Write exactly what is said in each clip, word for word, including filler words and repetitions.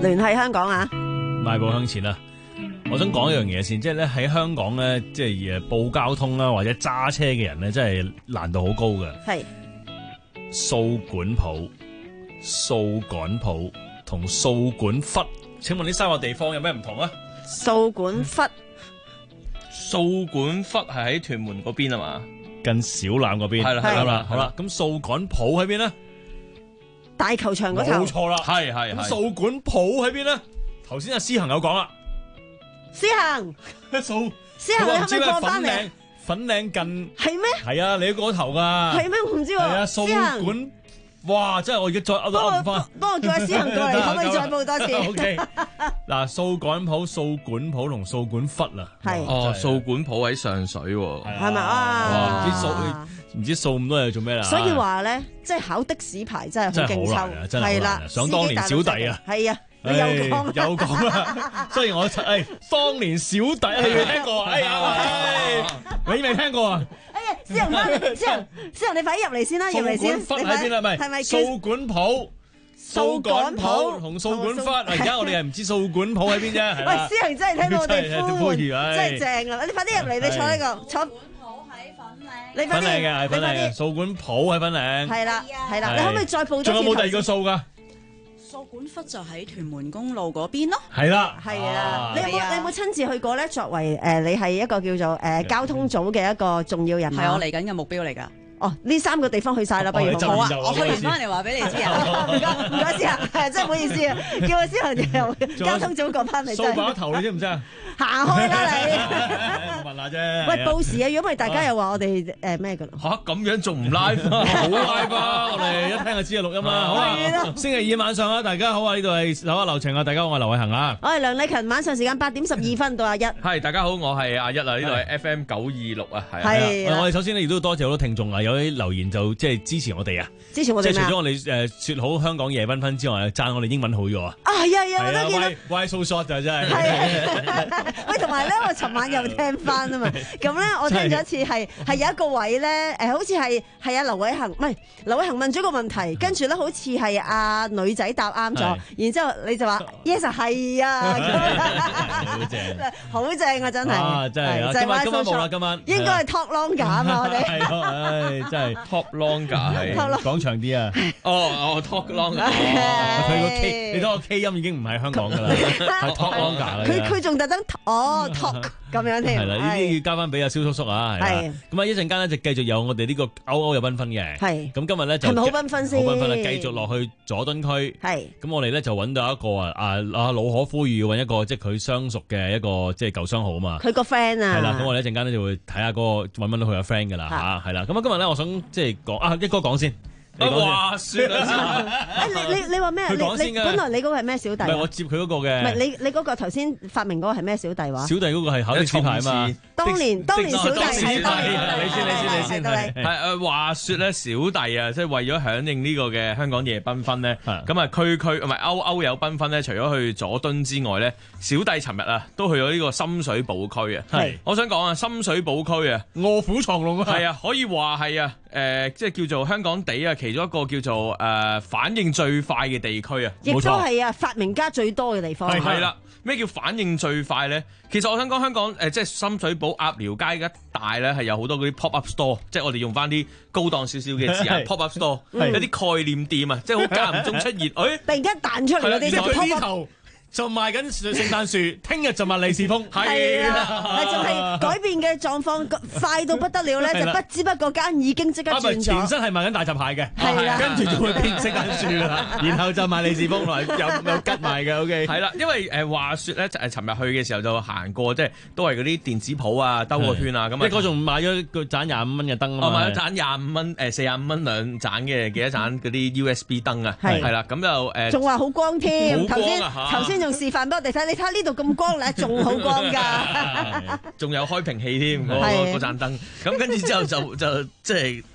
聯繫香港啊！ 邁步向前啦！我想講一樣嘢先，即係咧喺香港咧，即係誒報交通啦，或者揸車嘅人咧，真係難度好高嘅。 係掃管埔、掃桿埔同掃管笏，請問呢三個地方有咩唔同啊？ 掃管笏， 掃管笏係喺屯門嗰邊啊嘛， 近小欖嗰邊係啦係啦， 係啦好啦，咁掃桿埔喺邊咧？ 大球場嗰頭。 冇錯啦， 係係係。 咁掃管埔喺邊咧？頭先阿思恒有講啦， 思恒， 掃思恒，你可唔可以過翻嚟啊？ 粉嶺近係咩？ 係啊，你嗰頭噶係咩？我唔知喎。 係啊， 思掃恒， 管，哇！真係我而家再噏都噏唔翻。 幫我叫阿思恒過嚟，可唔可以再報多次 ？O K，嗱，掃桿埔、掃管埔同掃管笏啊， 係哦，掃管埔喺上水喎， 係咪啊？ 哇！唔知掃唔知掃咁多嘢做咩啦？ 所以話咧，即係考的士牌真係好勁抽， 真係好難啊！想當年小弟啊， 係啊。你有講有講啦，雖然我誒當年小弟你未聽過啊？哎呀，你未聽過啊？ 哎呀，思恒翻，思恒，思恒你快啲入嚟先啦，入嚟先。 掃管笏喺邊啊？唔係， 係咪掃管埔、掃桿埔同掃管笏。而家我哋係唔知掃管埔喺邊啫。 喂，思恒真係聽到我哋呼喚，真係正啊！你快啲入嚟，你坐呢個坐。你粉嶺嘅係粉嶺嘅，掃管埔喺粉嶺。 係啦，係啦，你可唔可以再報多次？ 仲有冇第二個掃㗎？ 掃管笏就喺屯門公路嗰邊咯。 係啦， 係啊，你有冇你有冇親自去過咧？作為誒，你係一個叫做誒交通組嘅一個重要人物。 係我嚟緊嘅目標嚟㗎。 哦，呢三個地方去晒啦，不如好啊！我去完翻嚟話俾你知啊。 唔該唔該思恒，係真係唔好意思啊，叫我思恒又交通組過翻嚟。 掃把頭你知唔知啊？ 行開啦你！ 問下啫。 喂，報時啊！如果唔係，大家又話我哋誒咩㗎？ 嚇咁樣仲唔 live？好 live 啊！ 我哋一聽就知係錄音啦。好啊，星期二晚上啊，大家好啊！呢度係手下留情啊！大家好，我係劉偉恒啊。 我係梁麗勤，晚上時間八點十二分到阿一。 係大家好，我係阿一啊！呢度係 F M 九二六啊，係。 係。 我哋首先咧亦都多謝好多聽眾啊，有啲留言就即係支持我哋啊。 支持我哋即係除咗我哋誒説好香港夜繽紛之外，讚我哋英文好咗啊。 啊係啊係啊，我都見到。 Why so short 就真係。 係。喂，同埋咧，我尋晚又聽翻啊嘛，咁咧我聽咗一次係係有一個位咧，誒好似係係阿劉偉恒，唔係劉偉恒問咗個問題，跟住咧好似係阿女仔答啱咗，然之後你就話 yes 係啊， 好正， 好正啊真係， 啊真係，今晚今晚冇啦，今晚應該係 talk longer 啊嘛我哋， 係咯，唉真係 talk longer 係講長啲啊， 哦哦 talk longer， 佢個 K 你睇個 K 音已經唔係香港噶啦，係 talk longer 啦， 佢佢仲特登哦 talk 咁樣添， 係啦，呢啲要交翻俾阿蕭叔叔啊，係啦，咁啊一陣間咧就繼續有我哋呢個歐歐有繽紛嘅，係，咁今日咧就係咪好繽紛先？ 好繽紛啦，繼續落去佐敦區，係，咁我哋咧就揾到一個啊啊啊老可呼籲揾一個即係佢相熟嘅一個即係舊相好啊嘛， 佢個 friend 啊， 係啦，咁我哋一陣間咧就會睇下嗰個揾唔揾到佢個 friend 噶啦嚇，係啦，咁啊今日咧我想即係講啊一哥講先。 你話算啦， 誒你你你話咩？你你本來你嗰個係咩小弟？ 唔係我接佢嗰個嘅。 唔係你你嗰個頭先發明嗰個係咩小弟話？ 小弟嗰個係考的士牌嘛。 當年當年小弟係當年，你先你先你先係。 係誒話説咧，小弟啊，即係為咗響應呢個嘅香港夜繽紛咧，咁啊區區唔係歐歐有繽紛咧，除咗去佐敦之外咧，小弟尋日啊都去咗呢個深水埗區啊。係，我想講啊，深水埗區啊， 臥虎藏龍啊。 係啊，可以話係啊。誒、呃，即係叫做香港地啊，其中一個叫做誒、呃、反應最快嘅地區啊， 亦都係啊發明家最多嘅地方。 係啦，咩叫反應最快咧？其實我想講香港誒、呃，即係深水埗鴨寮街一帶咧，係有好多嗰啲 pop up store，即係我哋用翻啲高檔少少嘅字眼 pop up store，有啲概念店啊，即係好間唔中出現，誒、哎， 突然間彈出嚟嗰啲就 pop up。 就賣緊聖誕樹，聽日就賣利是封， 係啊，仲係改變嘅狀況快到不得了咧，就不知不覺間已經即刻轉咗。 前身係賣緊大閘蟹嘅， 係啦， 跟住就會變聖誕樹啦，然後就賣利是封，來有有吉賣嘅，OK。 係啦，因為誒話説咧，誒尋日去嘅時候就行過，即係都係嗰啲電子鋪啊，兜個圈啊，咁啊。 一個仲買咗個盞廿五蚊嘅燈啊嘛。 我買咗盞廿五蚊，誒四廿五蚊兩盞嘅幾多盞嗰啲 U S B 燈啊，係啦，咁就誒。 仲話好光添，頭先啊頭先仲示範俾我哋睇。你睇下呢度咁光咧，仲好光㗎， 仲有開瓶器添，嗰嗰盞燈。咁跟住之後就就即係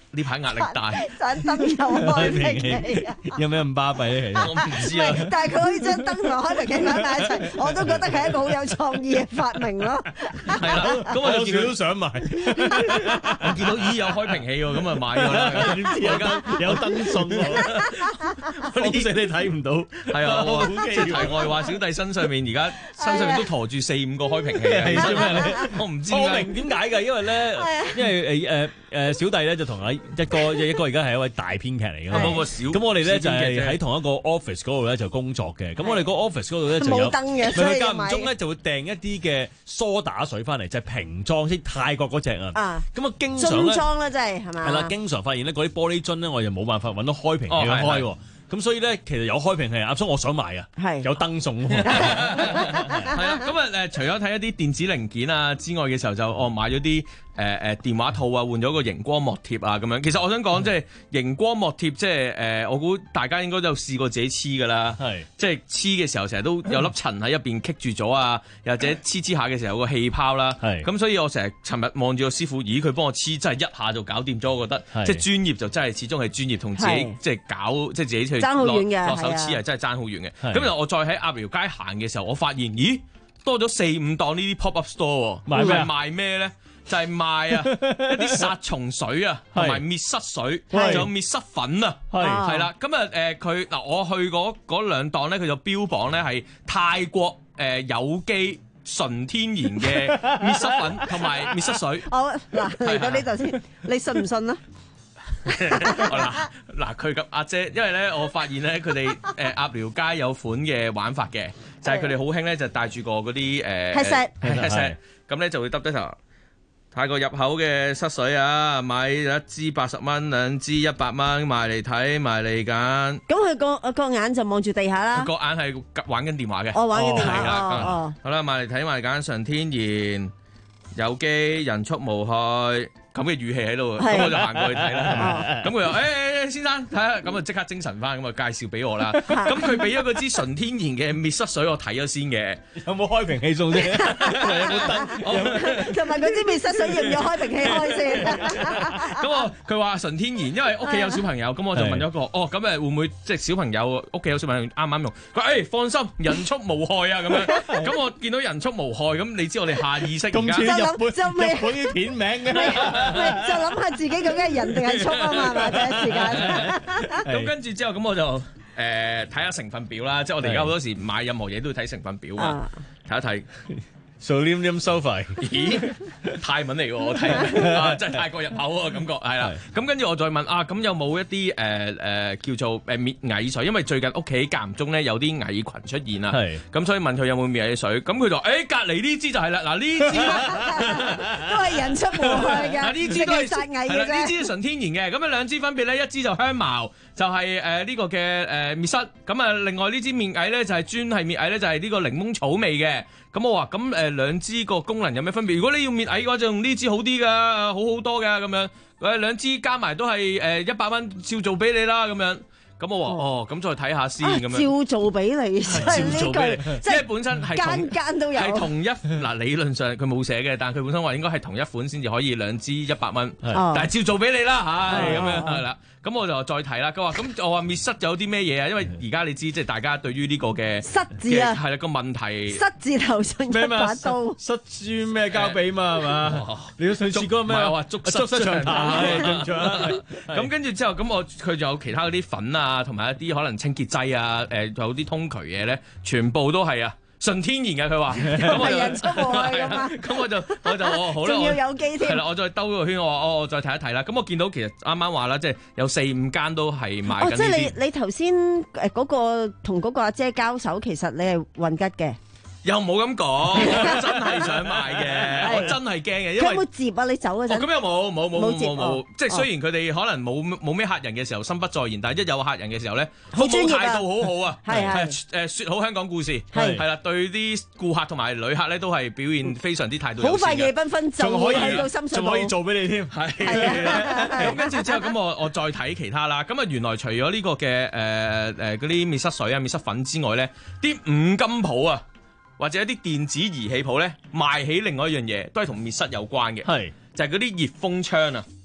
呢排壓力大， 盞燈又開瓶器啊！ 有咩咁巴閉咧？其實我唔知啊。 但係佢可以將燈同開瓶器擺埋一齊，我都覺得係一個好有創意嘅發明咯。 係啦，咁我就見到都想買， 我見到咦有開瓶器喎，咁啊買咗啦。 點知有燈有燈送喎？風聲你睇唔到， 係啊，我即係題外話，小弟身上面而家身上面都駝住四五個開瓶器啊！ 係咩咧？ 我唔知我明點解㗎，因為咧，因為誒誒誒小弟咧就同阿一哥一哥而家係一位大編劇嚟㗎嘛。 嗰個小咁我哋咧就係喺同一個 office 嗰度咧就工作嘅。咁我哋個 office 嗰度咧就有冇燈嘅，所佢以買間唔中咧就會訂一啲嘅梳打水翻嚟，就係瓶裝，即係泰國嗰隻啊。 啊， 咁啊，經常咧樽裝啦，真係係嘛？ 係啦，經常發現咧嗰啲玻璃樽咧，我又冇辦法揾到開瓶器去哦係開喎。咁所以咧，其實有開瓶器，阿叔我想買啊， 係有燈送喎。 係啦，咁啊誒，除咗睇一啲電子零件啊之外嘅時候，就哦買咗啲誒誒電話套啊，換咗個熒光幕貼啊咁樣。其實我想講，即係熒光幕貼，即係誒，我估大家應該都有試過自己黐㗎啦。 係， 即係黐嘅時候，成日都有粒塵喺入邊棘住咗啊，又或者黐黐下嘅時候有個氣泡啦。 係咁所以我成日尋日望住個師傅，咦佢幫我黐，真係一下就搞掂咗。我覺得係即係專業就真係始終係專業，同自己係即係搞即係自己去爭好落遠嘅落手係啊黐係真係爭好遠嘅。 係咁然後我再喺鴨寮街行嘅時候，我發現咦多咗四五檔呢啲 pop up store 喎， 賣咩啊係賣咩咧？就係賣啊一啲殺蟲水啊，同埋滅虱水， 係仲有滅虱粉啊。 係啊係啦，咁啊誒佢嗱，我去嗰嗰兩檔咧，佢就標榜咧係泰國誒、呃、有機純天然嘅滅虱粉同埋滅虱水。 我嗱嚟到呢度先，你信唔信啊？ 嗱嗱，佢咁阿姐，因為咧我發現咧佢哋誒鴨寮街有款嘅玩法嘅，就係佢哋好興咧就帶住個嗰啲誒 headset headset，咁咧就會耷低頭。泰國入口嘅濕水啊，買一支八十蚊，兩支一百蚊，賣嚟睇，賣嚟揀。 咁佢個個眼就望住地下啦。 個眼係玩緊電話嘅。 我玩緊電哦話係啦哦哦， 好啦，賣嚟睇賣揀，純天然、有機、人畜無害咁嘅語氣喺度， 係咁我就行過去睇啦。 哦咁佢又誒誒先生睇下，咁啊即刻精神翻，咁啊介紹俾我啦。咁佢俾咗嗰支純天然嘅滅虱水我睇咗先嘅。 有冇開瓶器送啫？有冇燈？ 同埋嗰支滅虱水要唔要開瓶器開先？ 咁我佢話純天然，因為屋企有小朋友，咁我就問咗個哦，咁誒會唔會即係小朋友屋企有小朋友啱啱用？佢話誒放心，人畜無害啊咁樣。咁我見到人畜無害，咁你知我哋下意識而咁似家日本就未日本啲片名嘅。 咪就諗下自己究竟係人定係畜啊嘛，係咪第一時間？ 咁跟住之後，咁我就誒睇下成分表啦。即係我哋而家好多時買任何嘢都要睇成分表啊， 啊， 睇一睇。 Sodium sulfide 咦，泰文嚟喎，我睇啊，真係泰國入口喎，感覺係啦。咁跟住我再問啊，咁有冇一啲誒誒叫做誒滅蟻水？因為最近屋企間唔中咧有啲蟻群出現啊， 係咁所以問佢有冇滅蟻水。咁佢就誒隔離呢支就係啦，嗱呢支都係人畜無害㗎， 嗱呢支都係殺蟻係啦， 嘅啫。 呢支係純天然嘅。咁啊兩支分別咧，一支就香茅，就係誒呢個嘅誒滅虱。咁啊另外呢支滅蟻咧就係專係滅蟻咧，就係呢個檸檬草味嘅。咁我話咁誒兩支個功能有咩分別？如果你要滅蟻嘅話，就用呢支好啲噶，好好多噶咁樣。誒兩支加埋都係誒一百蚊，照做俾你啦咁樣。咁我話哦，咁再睇下先咁樣。 照做俾你，真係呢照做俾句你， 即係因為本身係同間間都有。 係同一嗱理論上佢冇寫嘅，但係佢本身話應該係同一款先至可以兩支一百蚊， 哦但係照做俾你啦，係咁哦樣係啦。咁我就再睇啦。佢話咁我話滅虱有啲咩嘢啊？因為而家你知即係大家對於呢個嘅虱字啊， 係啦個問題。 虱字頭上一咩嘛？ 把刀。 失豬咩交俾嘛係嘛？你都上次嗰個咩？ 唔係我話捉捉失長談，係對唔住啦。 咁跟住之後，咁我佢仲有其他嗰啲粉啊，同埋一啲可能清潔劑啊，誒有啲通渠嘢咧，全部都係啊純天然嘅。佢話咁我係人畜無害㗎嘛咁我就我就我好啦， 仲我要有機添係啦，我再兜個圈，我話哦，我再睇一睇啦。咁我見到其實啱啱話啦，即係有四五間都係賣哦， 緊即係呢啲， 你你頭先誒嗰個同嗰個阿姐交手，其實你係混吉嘅。 又冇咁講，我真係想買嘅，我真係驚嘅，因佢有為。 冇接啊？你走嗰哦， 陣咁又冇冇冇冇接冇冇冇哦， 即係雖然佢哋可能冇冇咩客人嘅時候心不在焉，但係一有客人嘅時候咧， 好專業啊態度好好啊， 係係誒説好香港故事， 係係啦，對啲顧客同埋旅客咧都係表現非常之態度好友善嘅。 快夜繽紛就仲可以去到深水仲可以埗。 做俾你添。 係係啊咁跟住之後，咁我我再睇其他啦。咁啊，原來除咗呢個嘅誒誒嗰啲滅虱水啊、滅虱粉之外咧，啲五金鋪啊，或者一啲電子儀器鋪咧，賣起另外一樣嘢，都係同滅虱有關嘅， 係就係嗰啲熱風槍啊。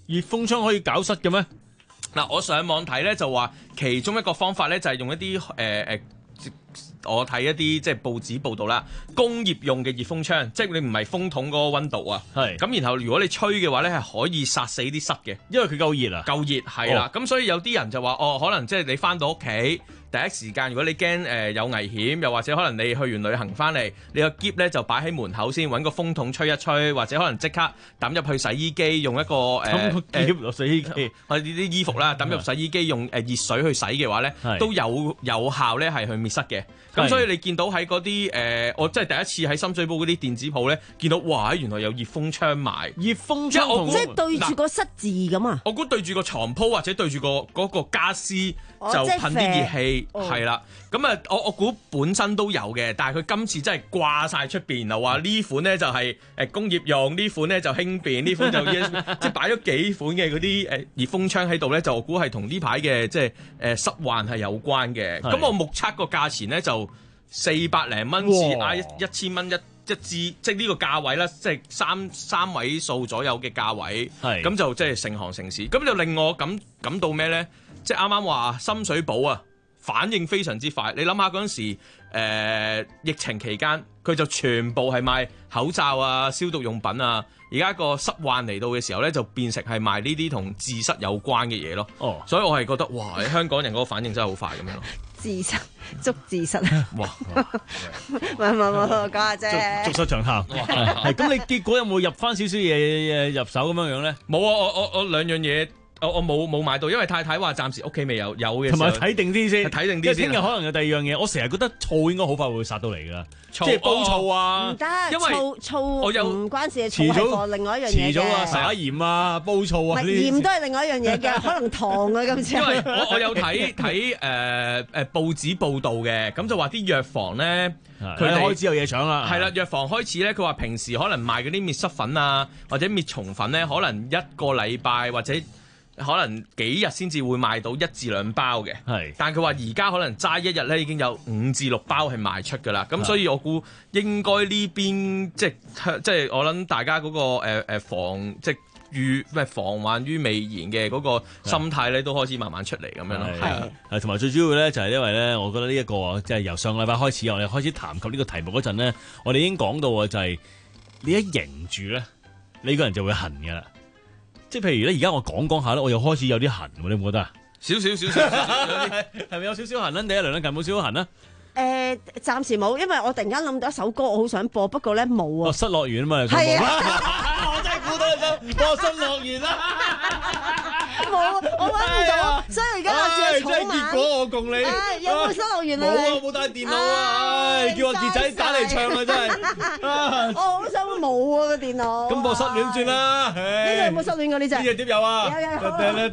熱風槍可以搞濕嘅咩？ 嗱，我上網睇咧就話，其中一個方法咧就係用一啲誒誒，我睇一啲即係報紙報道啦，工業用嘅熱風槍，即係你唔係風筒嗰個温度啊。 係。 咁然後如果你吹嘅話咧，係可以殺死啲虱嘅， 因為佢夠熱啊。 夠熱係啦。咁、哦、所以有啲人就話，哦，可能即係你翻到屋企。第一時間，如果你驚誒、呃、有危險，又或者可能你去完旅行翻嚟，你個篋咧就擺喺門口先，揾個風筒吹一吹，或者可能即刻抌入去洗衣機，用一個誒篋落洗衣機， 我哋啲衣服啦，抌入洗衣機，用誒熱水去洗嘅話咧，都有有效咧係去滅蝨嘅。咁所以你見到喺嗰啲誒，我真係第一次喺深水埗嗰啲電子鋪咧，見到哇，原來有熱風槍賣， 熱風槍我即係對住個蝨字咁啊！ 我估對住個床鋪或者對住個嗰個傢俬就噴啲熱氣，係啦。咁啊，我我估本身都有嘅，但係佢今次真係掛晒出邊，又話呢款咧就係誒工業用，呢款咧就輕便，呢款就即係擺咗幾款嘅嗰啲誒熱風槍喺度咧，就我估係同呢排嘅即係誒濕患係有關嘅。咁我目測個價錢咧就四百零蚊至嗌一一千蚊一一支，即係呢個價位啦，即係三三位數左右嘅價位，咁就即係成行成市。咁就令我感感到咩咧？即係啱啱話深水埗啊！反應非常之快，你諗下嗰陣時、呃，疫情期間佢就全部係賣口罩啊、消毒用品啊。而家個濕患嚟到嘅時候咧，就變成係賣呢啲同治濕有關嘅嘢咯。哦，所以我係覺得哇，香港人嗰個反應真係好快咁樣咯。 治濕捉治濕啊！哇！唔係唔係唔係，講下啫。 捉捉實長效。係咁，你結果有冇入翻少少嘢入手咁樣樣咧？ 冇啊！我我我兩樣嘢。我我冇冇買到，因為太太話暫時屋企未有有嘅， 同埋睇定啲先， 睇定啲先。 聽日可能有第二樣嘢，我成日覺得醋應該好快會殺到嚟㗎，即係煲醋啊。 唔得， 因為醋醋我有唔關事，醋係放另外一樣嘢嘅。 遲早啊，灑鹽啊，煲醋啊， 鹽都係另外一樣嘢嘅，可能糖啊今次。 因為我我有睇睇誒誒報紙報道嘅，咁就話啲藥房咧，佢哋開始有嘢搶啦。 係啦，藥房開始咧，佢話平時可能賣嗰啲滅蝨粉啊，或者滅蟲粉咧，可能一個禮拜或者。可能幾日先至會賣到一至兩包嘅，係。但佢話而家可能齋一日咧已經有五至六包係賣出㗎啦。咁所以我估應該呢邊即係即係我諗大家嗰、嗰個誒、呃、防即係預咩防患於未然嘅嗰個心態咧都開始慢慢出嚟咁樣咯。係係同埋最主要咧就係因為咧，我覺得呢、呢、一個即係由上個禮拜開始，我哋開始談及呢個題目嗰陣咧，我哋已經講到啊，就係你一凝住咧，你個人就會痕㗎啦。即係譬如咧，而家我講講下咧，我又開始有啲痕，你有冇覺得啊？ 少少少少， 係咪有少少痕咧？你一梁咧近冇少少痕啊？ 誒，暫時冇，因為我突然間諗到一首歌，我好想播，不過咧冇啊。 哦，失樂園啊嘛， 係啊， 我真係估到你想播失樂園啦。 冇，我揾唔到，所以而家我只係草蜢。 真係結果我共你。 有冇失樂園啊？ 冇啊，冇帶電腦啊！叫阿傑仔打嚟唱啊，真係。 我好想冇啊個電腦。 咁播失戀算啦。 呢隻有冇失戀㗎呢隻？ 呢隻碟有啊。 有有有。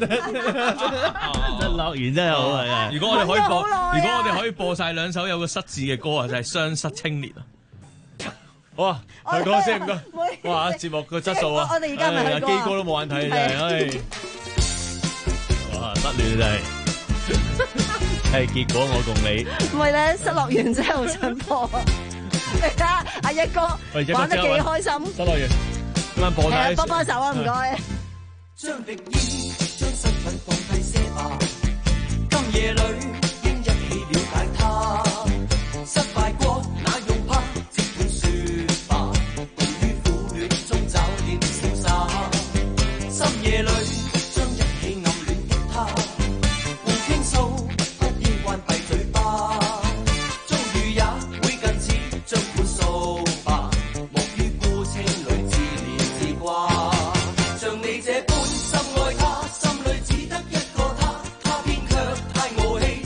失樂園真係好啊！ 如果我哋可以播，如果我哋可以播晒兩首有個失字嘅歌啊，就係《雙失青年》啊。好啊，去歌先唔該。哇，節目個質素啊！ 我哋而家咪去歌。 基哥都冇眼睇真係。哇，失戀真係。係結果我共你。唔係咧，失樂園真係好想播。你睇下阿一哥玩得幾開心。失樂園，今晚播睇。幫幫手啊，唔該。 將敵意，將身份放低些吧。今夜裏應一起了解他。失敗過那用怕，即管説吧。共於苦戀中找點瀟灑。深夜裏將一起暗戀的他，互傾訴，不應關閉嘴巴。遭遇也會近似將本掃吧，莫於孤清裏自憐自掛。像你這般深愛他，心裏只得一個他，他偏卻太傲氣。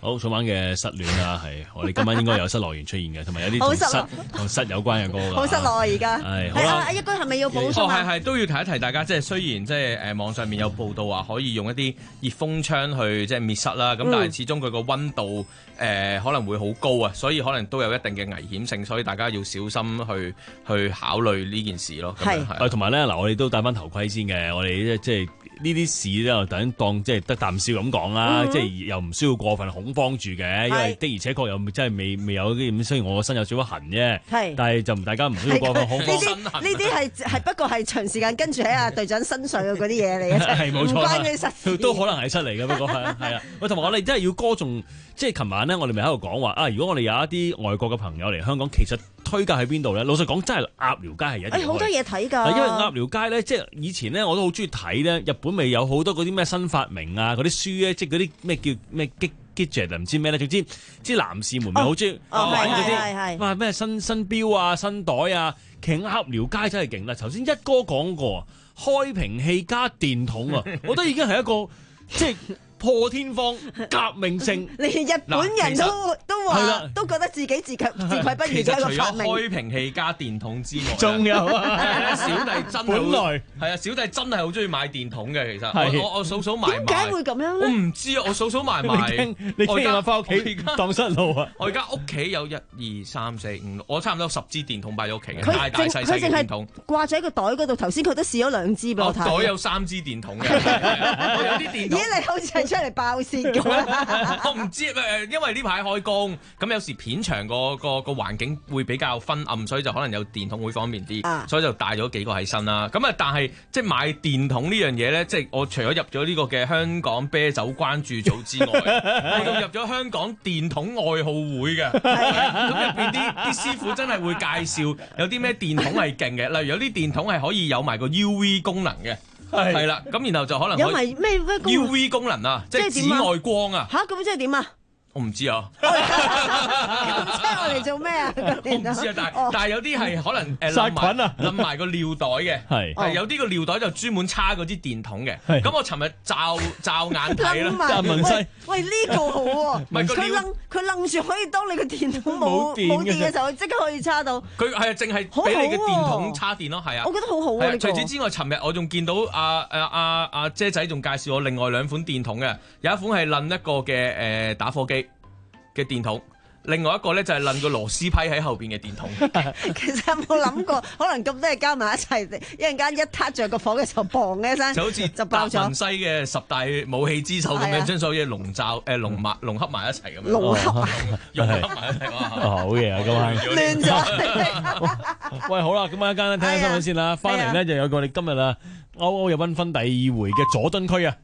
好，早晚嘅失戀啊，係我哋今晚應該有失樂園出現嘅，同埋有啲同失同失有關嘅歌㗎。 好失落啊！而家係係啊，阿一居係咪要補充啊？ 哦，係係都要提一提大家，即係雖然即係誒網上面有報道話可以用一啲熱風槍去即係滅虱啦，咁、嗯、但係始終佢個溫度誒、呃、可能會好高啊，所以可能都有一定嘅危險性，所以大家要小心去去考慮呢件事咯。係， 誒同埋咧嗱，我哋都戴翻頭盔先嘅，我哋即係。呢啲事咧，就等當即係得啖笑咁講啦，嗯、即係又唔需要過分恐慌住嘅，因為的而且確又真係未未有啲咁，雖然我個身有少少痕啫，但係就大家唔需要過分恐慌。呢啲呢啲係係不過係長時間跟住喺阿隊長身上嘅嗰啲嘢嚟嘅，係冇錯，唔關佢實都可能係出嚟嘅，不過係係啊。喂，同埋我哋真係要歌頌，即係琴晚咧，我哋咪喺度講話啊！如果我哋有一啲外國嘅朋友嚟香港，其實推介喺邊度咧？老實講，真係鴨寮街係一定。 好多嘢睇㗎。 因為鴨寮街咧，即係以前咧，我都好中意睇咧。日本咪有好多嗰啲咩新發明啊，嗰啲書咧，即係嗰啲咩叫咩 gadget 唔知咩咧，總之啲男士們咪好中意玩嗰啲，哇咩新新錶啊、新袋啊。其實鴨寮街真係勁啦！頭先一哥講過，開瓶器加電筒啊，我覺得已經係一個即係。破天荒革命性， 連日本人都都話都覺得自己自愧自愧不如嘅一個革命。 其實除咗開瓶器加電筒之外， 仲有啊， 小弟真係本來係啊，小弟真係好中意買電筒嘅。其實我我數數埋埋， 點解會咁樣咧？ 我唔知啊，我數數埋埋。 你聽日翻屋企蕩失路啊！ 我而家屋企有一二三四五六，我差唔多十支電筒擺喺屋企嘅，大大細細嘅電筒。 掛咗喺個袋嗰度，頭先佢都試咗兩支俾我睇。 袋有三支電筒嘅，我有啲電筒。 咦，你好似係出嚟爆先嘅？ 我唔知誒，因為呢排開工，咁有時片場個個個環境會比較昏暗，所以就可能有電筒會方便啲，啊、所以就帶咗幾個喺身啦。咁啊，但係即係買電筒呢樣嘢咧，即係我除咗入咗呢個嘅香港啤酒關注組之外，我仲入咗香港電筒愛好會嘅。咁入邊啲啲師傅真係會介紹有啲咩電筒係勁嘅，例如有啲電筒係可以有埋個 U V 功能嘅。係啦，咁然後就可能有埋咩咩 U V 功能啊，即係紫外光啊。 吓，咁即係點啊？ 我唔知啊。 咁即係我嚟做咩啊？ 我唔知啊，但係但係有啲係可能誒殺菌啊， 冧埋個尿袋嘅，係係有啲個尿袋就專門插嗰支電筒嘅。咁我尋日罩罩眼睇啦， 文西，喂呢個好喎，唔係佢冧佢冧住可以當你個電筒冇冇電嘅時候，即刻可以插到。 佢係啊，淨係俾你嘅電筒插電咯，係啊。 我覺得好好啊。 除此之外，尋日我仲見到阿阿阿阿姐仔仲介紹我另外兩款電筒嘅，有一款係冧一個嘅誒打火機嘅電筒，另外一個咧就係撚個螺絲批喺後邊嘅電筒。 其實有冇諗過，可能咁多嘢加埋一齊，一陣間一撻着個火嘅時候，砰嘅一聲， 就好似就爆咗。 達文西嘅十大武器之首咁樣，將所有嘢籠罩誒籠埋籠合埋一齊咁樣。 籠合融合埋一齊哇！ 好嘢啊，今晚亂咗。 喂，好啦，咁啊，一間聽下新聞先啦。翻嚟咧就有個我哋今日啊歐歐有繽紛第二回嘅佐敦區啊。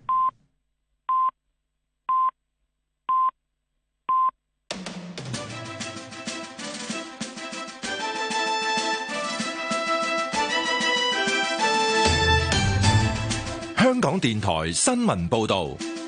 香港電台新聞報道，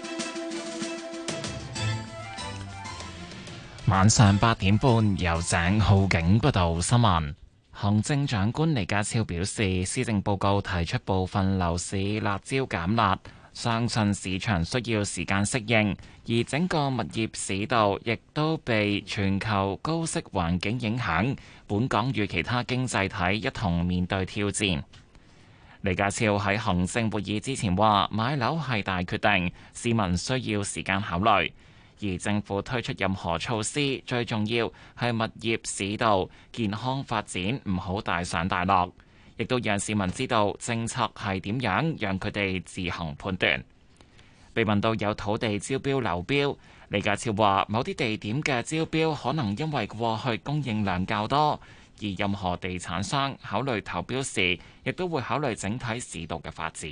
晚上八點半由鄭浩景報道新聞。行政長官李家超表示，施政報告提出部分樓市辣招減辣，相信市場需要時間適應，而整個物業市道亦都被全球高息環境影響，本港與其他經濟體一同面對挑戰。李家超喺行政會議之前話，買樓係大決定，市民需要時間考慮。而政府推出任何措施，最重要係物業市道健康發展，唔好大上大落，亦都讓市民知道政策係點樣，讓佢哋自行判斷。被問到有土地招標流標，李家超話某啲地點嘅招標可能因為過去供應量較多。而任何地產商考慮投標時，亦都會考慮整體市道嘅發展。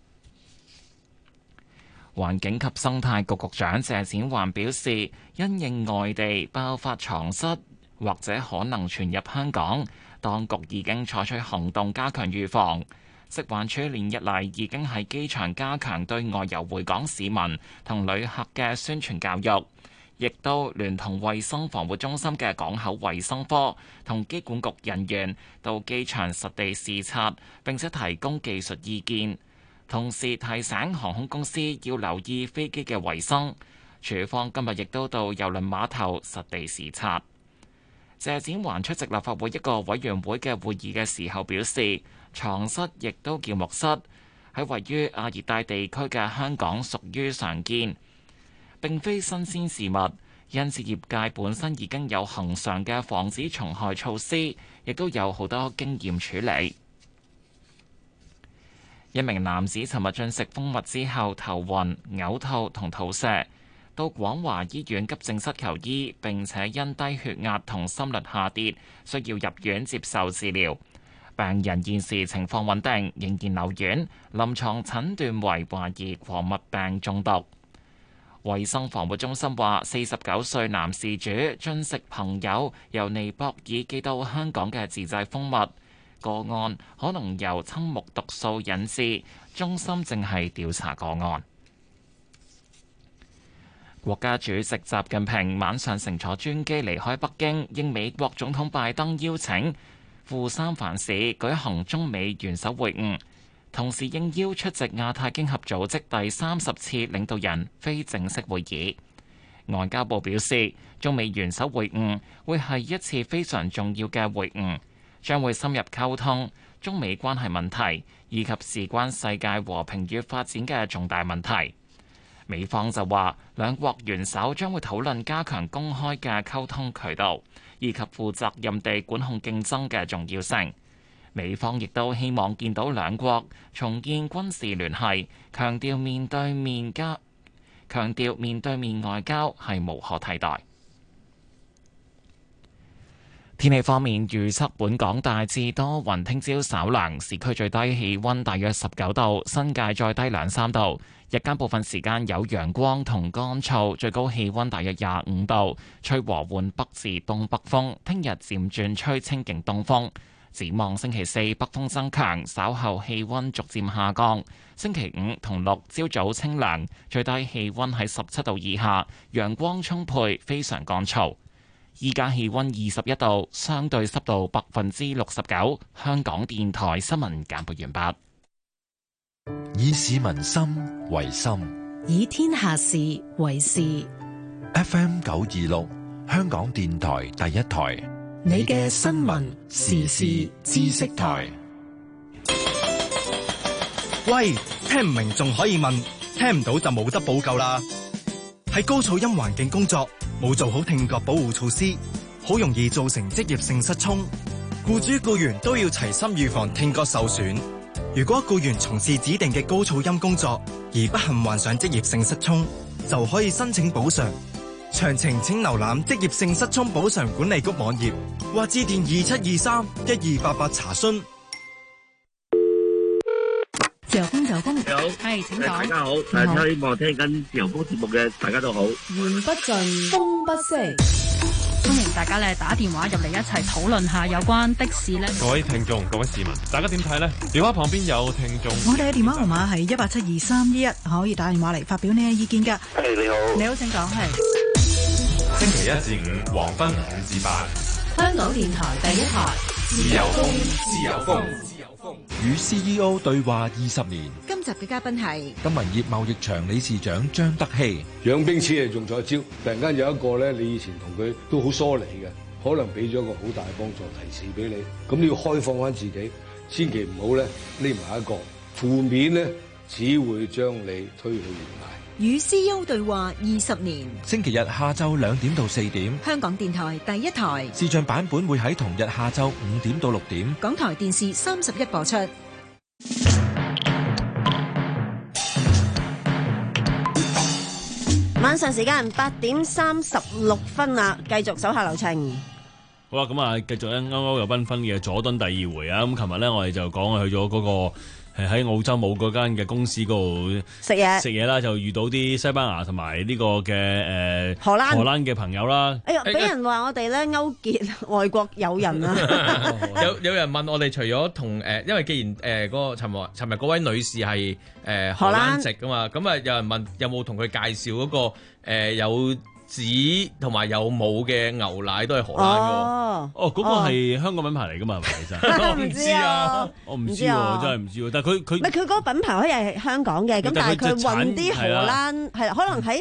環境及生態局局長謝展寰表示，因應外地爆發床蝨或者可能傳入香港，當局已經採取行動加強預防。食環署連日嚟已經喺機場加強對外遊回港市民同旅客嘅宣傳教育。亦都聯同衛生防護中心嘅港口衛生科同機管局人員到機場實地視察，並且提供技術意見，同時提醒航空公司要留意飛機嘅衛生。 署方今日亦都到郵輪碼頭實地視察。謝展寰出席立法會一個委員會嘅會議嘅時候表示，床蝨亦都叫木蝨，喺位於亞熱帶地區嘅香港屬於常見，並非新鮮事物。因此業界本身已經有恆常嘅防止蟲害措施，亦都有好多經驗處理。一名男子尋日進食蜂蜜之後頭暈、嘔吐同肚瀉，到廣華醫院急症室求醫，並且因低血壓同心率下跌，需要入院接受治療。病人現時情況穩定，仍然留院，臨床診斷為懷疑狂蜜病中毒。衛生防護中心話，四十九歲男事主進食朋友由尼泊爾寄到香港嘅自製蜂蜜，個案可能由罂木毒素引致，中心正係調查個案。國家主席習近平晚上乘坐專機離開北京，應美國總統拜登邀請，赴三藩市舉行中美元首會晤。同時應邀出席亞太經合組織第三十次領導人非正式會議。外交部表示，中美元首會晤會係一次非常重要嘅會晤，將會深入溝通中美關係問題，以及事關世界和平與發展嘅重大問題。美方就話，兩國元首將會討論加強公開嘅溝通渠道，以及負責任地管控競爭嘅重要性。美方亦都希望見到兩國重建軍事聯繫，強調面對面交，強調面對面外交係無可替代。天氣方面預測，本港大致多雲，聽朝稍涼，市區最低氣溫大約十九度，新界再低兩三度。日間部分時間有陽光同乾燥，最高氣溫大約廿五度，吹和緩北至東北風。聽日漸轉吹清勁東風。展望星期四北風增強，稍後氣溫逐漸下降。星期五同六朝早清涼，最低氣溫喺十七度以下，陽光充沛，非常乾燥。依家氣溫二十一度，相對濕度百分之六十九。香港電台新聞簡報完畢。 以市民心為心， 以天下事為事。 F M 九二六，香港電台第一台。 你嘅新聞時事知識台。 喂，聽唔明仲可以問，聽唔到就冇得補救啦。喺高噪音環境工作，冇做好聽覺保護措施，好容易造成職業性失聰。僱主僱員都要齊心預防聽覺受損。如果僱員從事指定嘅高噪音工作，而不幸患上職業性失聰，就可以申請補償。詳情請瀏覽職業性失聰補償管理局網頁，或致電二七二三一二八八查詢。 自由風，自由風， 你好， 係請講。 大家好，誒，希望聽緊自由風節目嘅大家都好。 言不盡，風不息，歡迎大家咧打電話入嚟一齊討論下有關的士咧。 各位聽眾，各位市民，大家點睇呢？電話旁邊有聽眾， 我哋嘅電話號碼係一八七二三一一，可以打電話嚟發表你嘅意見㗎。 係你好， 你好，請講。係星期一至五黃昏五至八， 香港電台第一台， 自由風，自由風，自由風， 與 C E O 對話二十年。 今集嘅嘉賓係金銀業貿易場理事長張德熙。 養兵千日用在朝，突然間有一個咧，你以前同佢都好疏離嘅，可能俾咗一個好大嘅幫助提示俾你，咁你要開放翻自己，千祈唔好咧匿埋一個負面咧，只會將你推去懸崖。 與 C E O 對話二十年， 星期日下晝兩點到四點， 香港電台第一台視像版本會喺同日下晝五點到六點， 港台電視三十一播出。 晚上時間八點三十六分啦，繼續手下留情。 好啦，咁啊，繼續咧，歐歐又繽紛嘅佐敦第二回啊！咁琴日咧，我哋就講去咗嗰、那個。係喺澳洲冇嗰間嘅公司嗰度食嘢食嘢啦，就遇到啲西班牙同埋呢個嘅誒、呃、 荷蘭荷蘭嘅朋友啦。 哎呀，俾人話我哋咧勾結外國友人啊！ 有有人問我哋，除咗同誒，因為既然誒嗰、呃那個尋日尋日嗰位女士係誒、呃、荷蘭籍噶嘛，咁啊有人問有冇同佢介紹嗰、那個誒、呃、有紙同埋有冇嘅牛奶都係荷蘭嘅。哦，嗰、哦那個係香港品牌嚟噶嘛？係咪其實？我唔知啊，我唔知喎，真係唔知喎。但係佢佢唔係佢嗰個品牌可以係香港嘅，咁但係佢運啲荷蘭係可能喺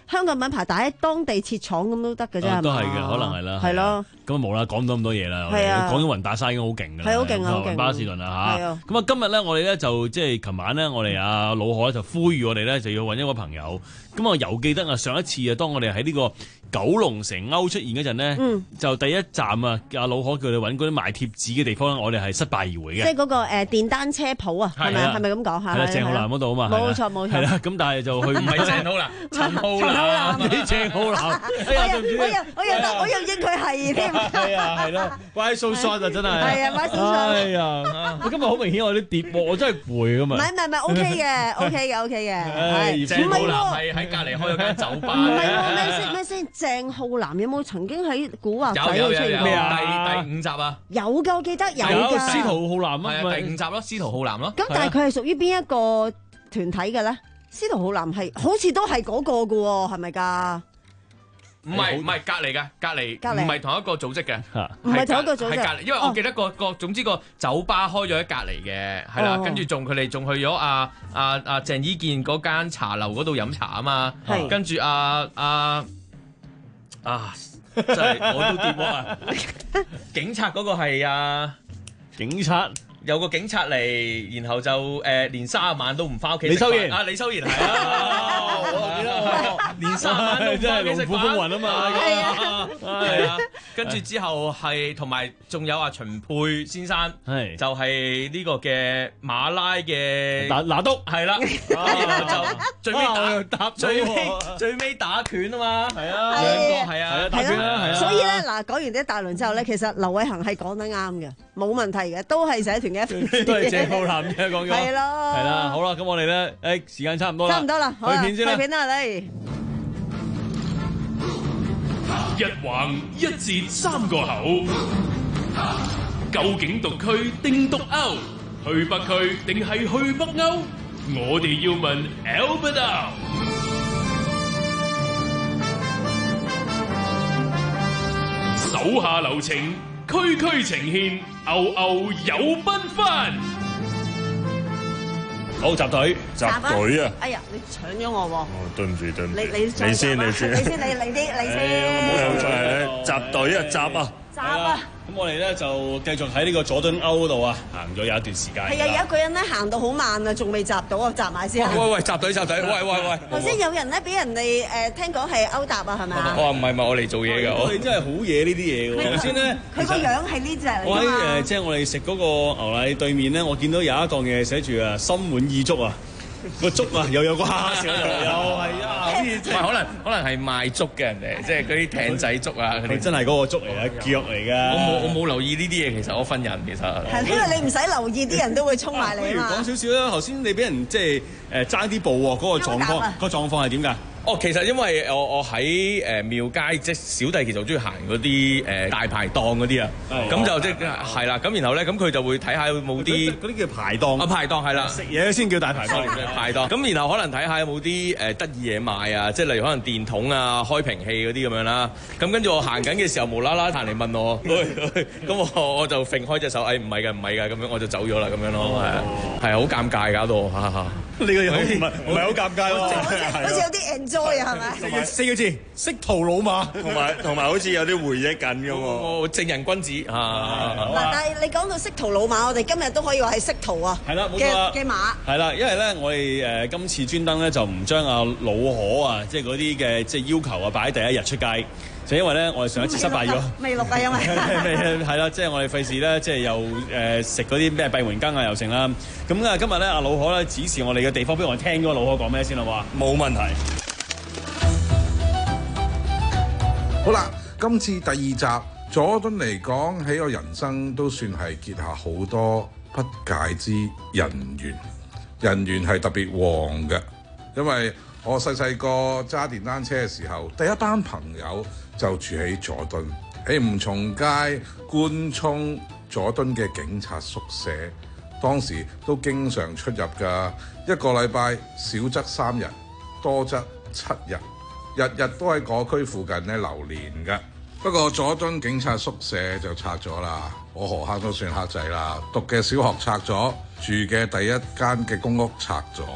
香港品牌，但喺當地設廠咁都得嘅啫，係嘛？ 都係嘅，可能係啦。 係咯。 咁啊冇啦，講唔到咁多嘢啦。 係啊， 講咗雲達沙已經好勁㗎啦。 係好勁啊，好勁。 巴士頓啊嚇。 係啊。 咁啊，今日咧我哋咧就即係琴晚咧，我哋阿老何咧就呼籲我哋咧就要揾一個朋友。咁啊，猶記得啊，上一次啊，當我哋喺呢個九龍城歐出現嗰陣咧， 嗯、 就第一站啊，阿老可叫你揾嗰啲賣貼紙嘅地方咧，我哋係失敗而回嘅。 即係嗰個誒電單車鋪啊，係咪係咪咁講嚇？ 係啦，鄭浩南嗰度啊嘛。 冇錯冇錯。 係啦，咁但係就去唔係鄭浩南，陳浩南，你鄭浩南。 我又我又我又我又應佢係添。 係啊係啦，Why so short 啊真係。 係啊，Why so short。 哎呀，今日好明顯我啲跌喎，我真係攰㗎嘛。 唔係唔係唔係 OK 嘅 OK 嘅 OK 嘅。係。 鄭浩南係喺隔離開咗間酒吧。 唔係喎，咩先咩先？鄭浩南有冇曾經喺古惑仔度出現過？ 第第五集啊， 有㗎，我記得有㗎。 司徒浩南啊， 第五集咯，司徒浩南咯。 咁但係佢係屬於邊一個團體嘅咧？司徒浩南係好似都係嗰個㗎喎，係咪㗎？ 唔係唔係隔離嘅，隔離隔離唔係同一個組織嘅， 唔係同一個組織。 係隔離，因為我記得個個總之個酒吧開咗喺隔離嘅，係啦，跟住仲佢哋仲去咗阿阿阿鄭伊健嗰間茶樓嗰度飲茶啊嘛，跟住阿阿啊，真係我都跌喎啊！警察嗰個係啊， 警察。 有個警察嚟，然後就誒連三十晚都唔翻屋企。 李秋賢啊，李秋賢係啊，我記得連三十晚都唔翻屋企食飯。龍虎風雲啊嘛，係啊，係啊。跟住之後係同埋仲有阿秦沛先生，係就係呢個嘅馬拉嘅拿拿督， 係啦，就最尾打最尾最尾打拳啊嘛，係啊，兩個係啊，打拳啦，係啊。 所以咧嗱，講完呢一大輪之後咧，其實劉偉恒係講得啱嘅，冇問題嘅，都係社團嘅。 都係鄭浩南嘅講咗， 係咯， 係啦，好啦，咁我哋咧，誒時間差唔多啦， 差唔多啦， 去片先啦， 去片啦，你一橫一截三個口，究竟獨區定獨歐？去北區定係去北歐？我哋要問 Albert。手下留情，區區呈現，歐歐有繽紛。 好，集隊，集隊啊！ 哎呀，你搶咗我喎！ 哦，對唔住，對唔住。 你你你先，你先， 你先，你嚟啲，你先。 集隊啊，集啊！ 集啊！ 咁我哋咧就繼續喺呢個佐敦歐嗰度啊，行咗有一段時間。 係啊，有一個人咧行到好慢啊，仲未集到啊，集埋先。 喂喂，集隊集隊，喂喂喂！ 頭先有人咧俾人哋誒聽講係勾搭啊，係咪啊？ 我話唔係唔係，我嚟做嘢㗎。 我哋真係好嘢呢啲嘢㗎。頭先咧， 佢個樣係呢隻嚟㗎嘛。 我喺誒即係我哋食嗰個牛奶對面咧，我見到有一檔嘢寫住啊，心滿意足啊。個粥啊，又有個蝦笑，又係啊！ 唔係可能可能係賣粥嘅人哋，即係嗰啲艇仔粥啊，佢哋真係嗰個粥嚟嘅，腳嚟㗎。 我冇我冇留意呢啲嘢，其實我分人其實。 係因為你唔使留意，啲人都會衝埋嚟啊嘛。 講少少啦，頭先你俾人即係誒爭啲步喎，嗰個狀況，個狀況係點㗎？ 哦，其實因為我我喺誒廟街，即係小弟其實好中意行嗰啲誒大排檔嗰啲啊，咁就即係係啦，咁然後咧，咁佢就會睇下有冇啲嗰啲叫排檔啊， 排檔係啦， 食嘢先叫大排檔， 排檔。咁然後可能睇下有冇啲誒得意嘢賣啊，即係例如可能電筒啊、開瓶器嗰啲咁樣啦。咁跟住我行緊嘅時候，無啦啦彈嚟問我，咁我我就揈開隻手，誒唔係㗎，唔係㗎，咁樣我就走咗啦，咁樣咯，係係好尷尬搞到嚇嚇。 呢個又唔係唔係好尷尬喎， 好似有啲 enjoy 啊，係咪？ 同埋四個字，識途老馬， 同埋同埋好似有啲回憶緊咁喎。 正人君子啊！ 嗱，但係你講到識途老馬，我哋今日都可以話係識途啊。 係啦，冇錯啦。 嘅馬係啦，因為咧，我哋誒今次專登咧就唔將阿老可啊，即係嗰啲嘅即係要求啊擺喺第一日出街。就因為咧，我哋上一次失敗咗， 未錄啊，因為係啦，即係我哋費事咧，即係又誒食嗰啲咩閉門羹啊，又剩啦。咁啊，今日咧，阿老可咧指示我哋嘅地方，不如我哋聽嗰個老可講咩先啦，哇！ 冇問題。 好啦，今次第二集，佐敦嚟講喺我人生都算係結下好多不解之人緣，人緣係特別旺嘅，因為我細細個揸電單車嘅時候，第一班朋友就住喺佐敦，喺吳松街、官涌、佐敦嘅警察宿舍，當時都經常出入㗎，一個禮拜少則三日，多則七日，日日都喺嗰區附近咧流連㗎。不過佐敦警察宿舍就拆咗啦，我何坑都算黑仔啦，讀嘅小學拆咗，住嘅第一間嘅公屋拆咗。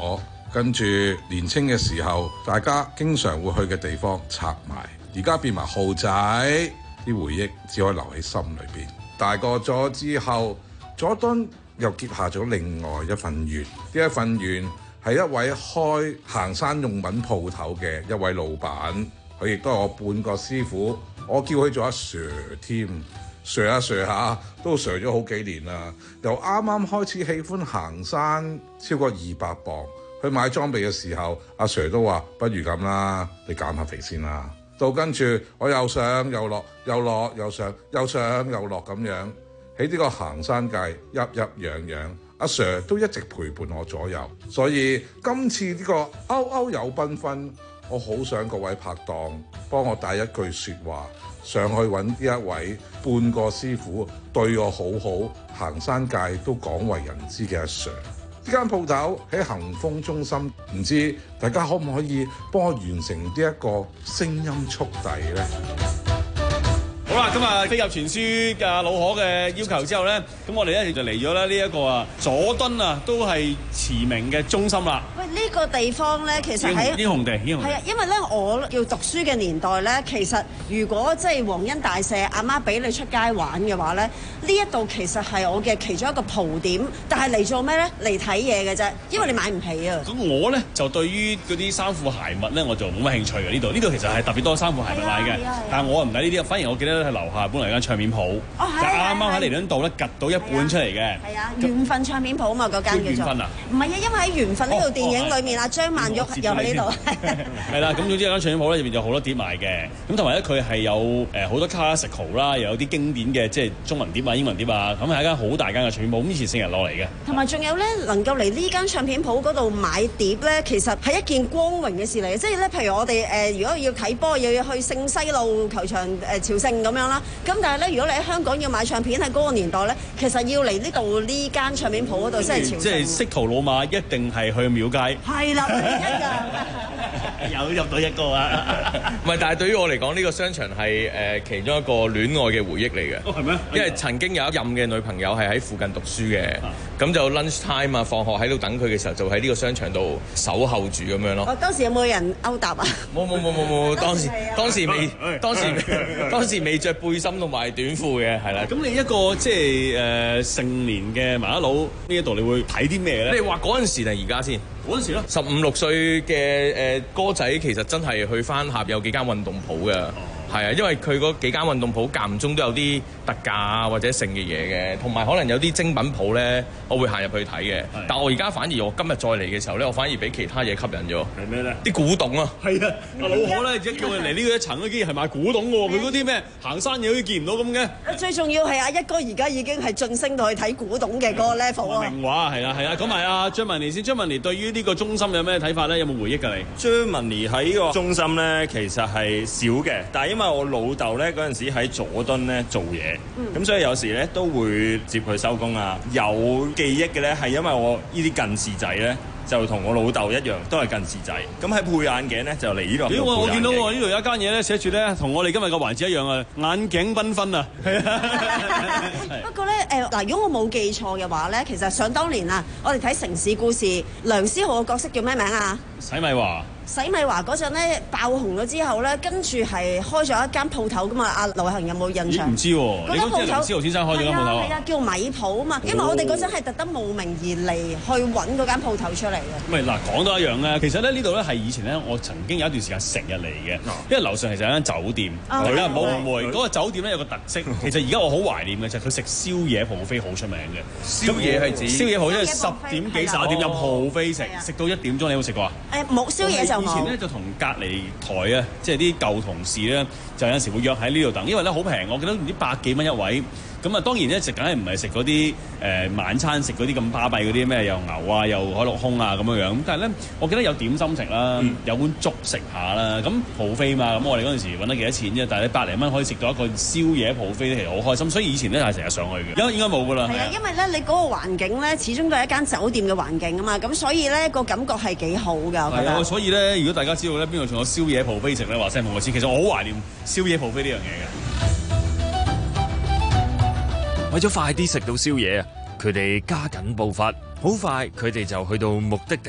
跟住年青嘅時候，大家經常會去嘅地方拆埋，而家變埋豪宅，啲回憶只可以留喺心裏邊。大個咗之後，佐敦又結下咗另外一份緣，呢一份緣係一位開行山用品鋪頭嘅一位老闆，佢亦都係我半個師傅，我叫佢做阿 Sir 添。Sir 下 Sir 下都 Sir 咗好幾年啦，由啱啱開始喜歡行山超過二百磅，去買裝備嘅時候，阿 Sir 都話不如咁啦，你減下肥先啦。到跟住我又上又落，又落又上，又上又落咁樣，喺呢個行山界一一樣樣，阿 Sir 都一直陪伴我左右。所以今次呢個歐歐有繽紛，我好想各位拍檔幫我帶一句説話上去揾呢一位半個師傅，對我好好，行山界都廣為人知嘅阿 Sir。呢間鋪頭喺恒豐中心，唔知大家可唔可以幫我完成呢一個聲音速遞呢？ 好啦，今日飛鴿傳書嘅老可嘅要求之後咧，咁我哋咧就嚟咗咧呢一個啊佐敦啊，都係馳名嘅中心啦。 喂，呢、這個地方咧，其實喺英雄地，英雄地係啊，因為咧我要讀書嘅年代咧，其實如果即係皇恩大赦，阿媽俾你出街玩嘅話咧，呢一度其實係我嘅其中一個蒲點。但係嚟做咩咧？嚟睇嘢嘅啫，因為你買唔起啊。 咁我咧就對於嗰啲衫褲鞋襪咧，我就冇乜興趣嘅。呢度呢度其實係特別多衫褲鞋襪買嘅，但係我唔睇呢啲，反而我記得喺樓下本來有間唱片鋪， 哦、 就啱啱喺彌敦道咧趌到一半出嚟嘅。 係啊，緣分唱片鋪啊嘛，嗰間叫做。緣分啊？唔係啊，因為喺緣分呢套電影裏面啊，張曼玉又喺呢度。 係啦，咁總之有間唱片鋪咧，入邊有好多碟賣嘅。咁同埋咧，佢係有誒好多 classical 啦，又有啲經典嘅即係中文碟啊、英文碟啊。咁係一間好大間嘅唱片鋪，咁以前成日落嚟嘅。同埋仲有咧，能夠嚟呢間唱片鋪嗰度買碟咧，其實係一件光榮嘅事嚟嘅。即係咧，譬如我哋誒、呃，如果要睇波，又要去聖西路球場誒、呃、朝聖咁樣啦。咁但係咧，如果你喺香港要買唱片喺嗰個年代咧，其實要嚟呢度呢間唱片鋪嗰度先係朝聖。即係識途老馬一定係去廟街。 係啦，一樣。 有入到一個啊！ 唔係，但係對於我嚟講，呢、這個商場係誒、呃、其中一個戀愛嘅回憶嚟嘅。 哦，係咩？ 因為曾經有一任嘅女朋友係喺附近讀書嘅，咁、啊、就 lunch time 啊，放學喺度等佢嘅時候，就喺呢個商場度守候住咁樣咯。 哦，當時有冇人勾搭啊？ 冇冇冇冇冇，當時當時未當時未當時未著背心同埋短褲嘅，係啦。 咁你一個即係誒、呃、成年嘅麻甩佬呢一度，你會睇啲咩咧？ 你話嗰陣時定而家先？ 嗰陣時咯， 十五六歲嘅誒哥仔其實真係去翻峽有幾間運動鋪嘅。係啊，因為佢嗰幾間運動鋪間唔中都有啲特價啊或者剩嘅嘢嘅，同埋可能有啲精品鋪咧，我會行入去睇嘅。但我而家反而我今日再嚟嘅時候咧，我反而俾其他嘢吸引咗。係咩咧？啲古董啊！ 係啊，阿老可咧而家叫佢嚟呢個一層都竟然係賣古董喎，佢嗰啲咩行山嘢都見唔到咁嘅。 最重要係阿一哥而家已經係晉升到去睇古董嘅嗰個 level 啊！ 名畫係啊係啊，講埋阿張文妮先，張文妮對於呢個中心有咩睇法咧？有冇回憶㗎你？ 張文妮喺呢個中心咧，其實係少嘅，但係因為我老豆咧嗰陣時喺佐敦咧做嘢，咁、嗯、所以有時咧都會接佢收工啊。有記憶嘅咧係因為我呢啲近視仔咧，就同我老豆一樣，都係近視仔。咁喺配眼鏡咧，就嚟呢度。 咦！我我見到喎，呢度有一間嘢咧，寫住咧，同我哋今日嘅環節一樣啊，眼鏡繽紛啊。係啊。 不過咧，誒嗱，如果我冇記錯嘅話咧，其實想當年啊，我哋睇《城市故事》，梁思浩嘅角色叫咩名啊？ 洗米華。 洗米華嗰陣咧爆紅咗之後咧，跟住係開咗一間鋪頭噶嘛。阿劉偉恒有冇印象？ 唔知喎，嗰間鋪頭梁思浩先生開咗間鋪頭。 係啊，叫米鋪啊嘛。因為我哋嗰陣係特登慕名而嚟去揾嗰間鋪頭出嚟嘅。 唔係嗱，講多一樣咧，其實咧呢度咧係以前咧，我曾經有一段時間成日嚟嘅，因為樓上其實有間酒店。係啦，唔好誤會，嗰個酒店咧有個特色，其實而家我好懷念嘅就係佢食宵夜蒲飛好出名嘅。 宵夜係指宵夜蒲，即係十點幾十一點有蒲飛食，食到一點鐘，你有冇食過啊？ 誒冇宵夜就冇。 以前咧就同隔離台啊，即係啲舊同事咧，就有陣時會約喺呢度等，因為咧好平，我記得唔知百幾蚊一位。咁啊，當然咧食梗係唔係食嗰啲誒晚餐食嗰啲咁巴閉嗰啲咩又牛啊又海陸空啊咁樣樣。咁但係咧，我記得有點心食啦，嗯、有碗粥食下啦。咁蒲飛嘛，咁我哋嗰陣時揾得幾多錢啫？但係你百零蚊可以食到一個宵夜蒲飛，其實好開心。所以以前咧係成日上去嘅。而家應該冇㗎啦。係啊， 因為咧你嗰個環境咧，始終都係一間酒店嘅環境啊嘛。咁所以咧個感覺係幾好㗎。我覺得。係啊， 所以咧，如果大家知道咧邊度仲有宵夜蒲飛食咧，話聲同我知。其實我好懷念宵夜蒲飛呢樣嘢嘅。 為咗快啲食到宵夜啊，佢哋加緊步伐，好快佢哋就去到目的地啦。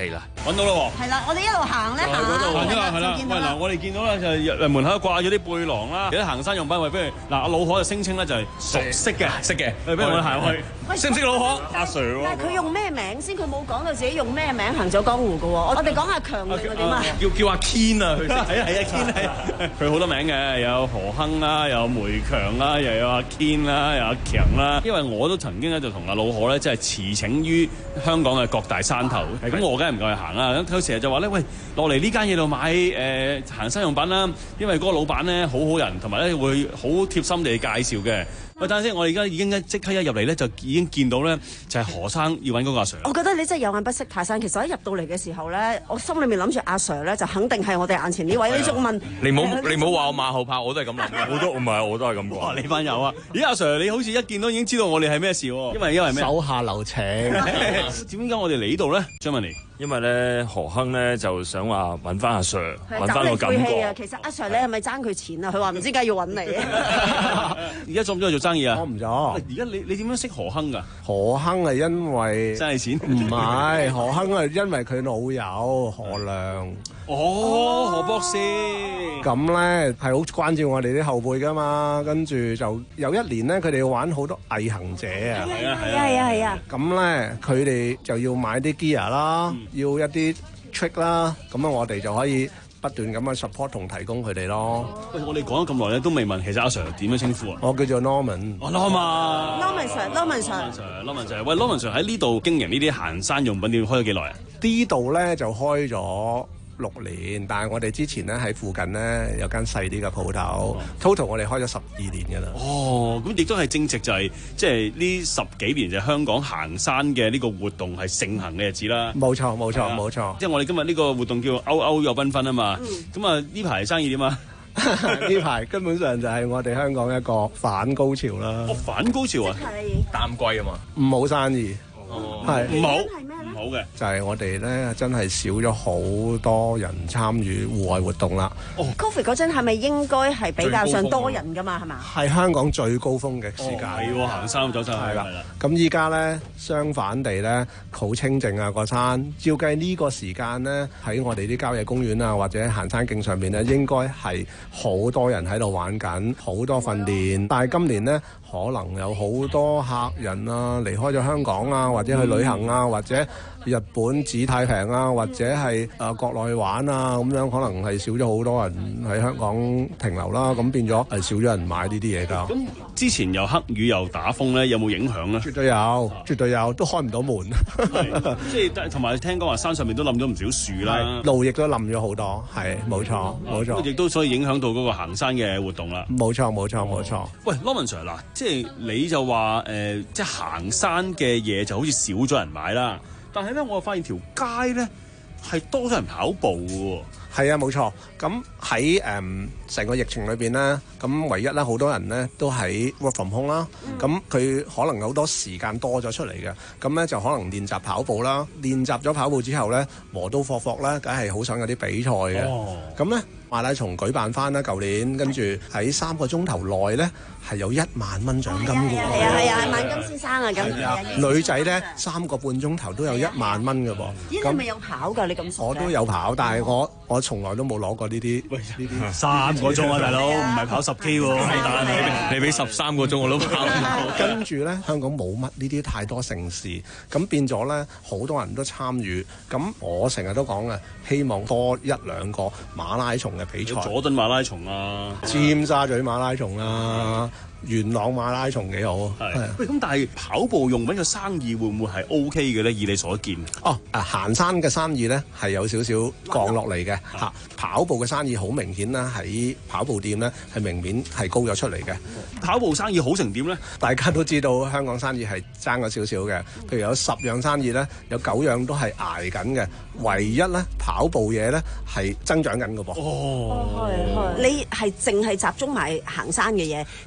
揾到啦喎！ 係啦，我哋一路行咧行行咗啦，係啦。喂嗱， 見到啦我哋見到咧就係門口掛咗啲背囊啦，有啲行山用品。喂，不如嗱，阿老可就聲稱咧就係熟悉嘅，識嘅。誒，不如我哋行去，識唔識老可？阿 Sir 喎。 但係佢用咩名先？佢冇講到自己用咩名行走江湖嘅喎。我哋講下強定係點啊？ 叫叫阿 Ken 啊，佢係啊係啊 Ken 係啊，佢好多名嘅，有何亨啦，有梅強啦，又有阿 Ken 啦，有阿強啦。因為我都曾經咧就同阿老可咧即係馳騁於香港嘅各大山頭，咁我梗係唔夠去行啦。咁佢成日就話咧，喂，落嚟呢間嘢度買誒、呃、行山用品啦，因為嗰個老闆咧好好人，同埋咧會好貼心地介紹嘅。喂，等陣先，我哋而家已經一即刻一入嚟咧，就已經見到咧，就係何生要揾嗰個阿 Sir。 我覺得你真係有眼不識泰山。其實我一入到嚟嘅時候咧，我心裏面諗住阿 Sir 咧就肯定係我哋眼前呢位。你仲問？ 你唔好你唔好話我馬後炮，我都係咁諗嘅。 我都唔係，我都係咁講。 哇！你班友啊，咦阿 Sir，你好似一見到已經知道我哋係咩事喎？因為因為咩？ 手下留情。 點解我哋嚟呢度咧？張文妮。 因為咧何亨咧就想話揾翻阿 Sir， 揾翻個感覺。 其實阿 Sir 你係咪爭佢錢啊？佢話唔知點解要揾你。 而家做唔做做生意啊？ 我唔做。 而家你你點樣識何亨㗎？ 何亨係因為真係錢？ 唔係，何亨係因為佢老友何亮。 哦，何博士。 咁咧係好關照我哋啲後輩㗎嘛，跟住就有一年咧，佢哋要玩好多毅行者啊。 係啊係啊係啊係啊。 咁咧佢哋就要買啲 gear 啦，嗯、要一啲 trick 啦，咁啊我哋就可以不斷咁去 support 同提供佢哋咯。 喂，我哋講咗咁耐咧，都未問其實阿 Sir 點樣稱呼啊？ 我叫做 Norman。 哦 Norman。 Norman Sir，Norman Sir，Norman Sir。喂 Norman Sir 喺呢度經營呢啲行山用品店開咗幾耐啊？ 呢度咧就開咗六年，但係我哋之前咧喺附近咧有間細啲嘅鋪頭 ，total 我哋開咗十二年㗎啦。 哦，咁亦都係正值就係即係呢十幾年就係香港行山嘅呢個活動係盛行嘅日子啦。 冇錯，冇錯，冇錯。 即係我哋今日呢個活動叫歐歐有繽紛啊嘛。咁啊呢排生意點啊？ 呢排根本上就係我哋香港一個反高潮啦。 哦，反高潮啊！ 淡季啊嘛， 唔好生意。 哦， 係唔好。好嘅， 就係我哋咧，真係少咗好多人參與戶外活動啦。 哦 Covid 嗰陣係咪應該係比較上多人㗎嘛？係嘛？ 係香港最高峰嘅時間。 係喎，行山走山係啦。 咁依家咧，相反地咧，好清靜啊個山。照計呢個時間咧，喺我哋啲郊野公園啊，或者行山徑上面咧，應該係好多人喺度玩緊，好多訓練。但係今年咧，可能有好多客人啊離開咗香港啊，或者去旅行啊，嗯、或者日本指太平啊，或者係誒、呃、國內玩啊，咁樣可能係少咗好多人喺香港停留啦，咁變咗係少咗人買呢啲嘢㗎。 咁之前又黑雨又打風咧，有冇影響咧？ 絕對有，絕對有，都開唔到門。 即係同埋聽講話山上面都冧咗唔少樹啦， 路亦都冧咗好多，係冇錯冇錯。 亦都所以影響到嗰個行山嘅活動啦。 冇錯冇錯冇錯。 喂 Norman Sir 嗱，即係你就話誒、呃，即係行山嘅嘢就好似少咗人買啦。但係咧，我發現條街咧係多咗人跑步嘅喎。 係啊，冇錯。咁喺誒成個疫情裏邊咧，咁唯一咧好多人咧都喺 work from home 啦。咁佢、嗯、可能有好多時間多咗出嚟嘅，咁咧就可能練習跑步啦。練習咗跑步之後咧，磨刀霍霍咧，梗係好想有啲比賽嘅。咁咧、哦、馬拉松舉辦翻啦，舊年跟住喺三個鐘頭內咧係有一萬蚊獎金嘅喎。 係啊係啊，係萬金先生啊咁。 啊，女仔咧三個半鐘頭都有一萬蚊嘅噃。 咦？你咪有跑㗎？你咁熟？ 我都有跑，但係我我從來都冇攞過呢啲。喂，呢啲三個鐘啊，大佬，唔係跑十 K 喎。 你俾十三個鐘我都跑。 跟住咧，香港冇乜呢啲太多盛事，咁變咗咧，好多人都參與。咁我成日都講嘅，希望多一兩個馬拉松嘅比賽。 佐敦馬拉松啊， 尖沙咀馬拉松啊。元朗馬拉松幾好啊！ 係喂，咁但係跑步用品嘅生意會唔會係 O K 嘅咧？以你所見， 哦，啊行山嘅生意咧係有少少降落嚟嘅嚇，跑步嘅生意好明顯啦，喺跑步店咧係明顯係高咗出嚟嘅。 跑步生意好成點咧？ 大家都知道香港生意係爭咗少少嘅，譬如有十樣生意咧，有九樣都係捱緊嘅，唯一咧跑步嘢咧係增長緊嘅噃。 哦， 係係，你係淨係集中買行山嘅嘢，即係後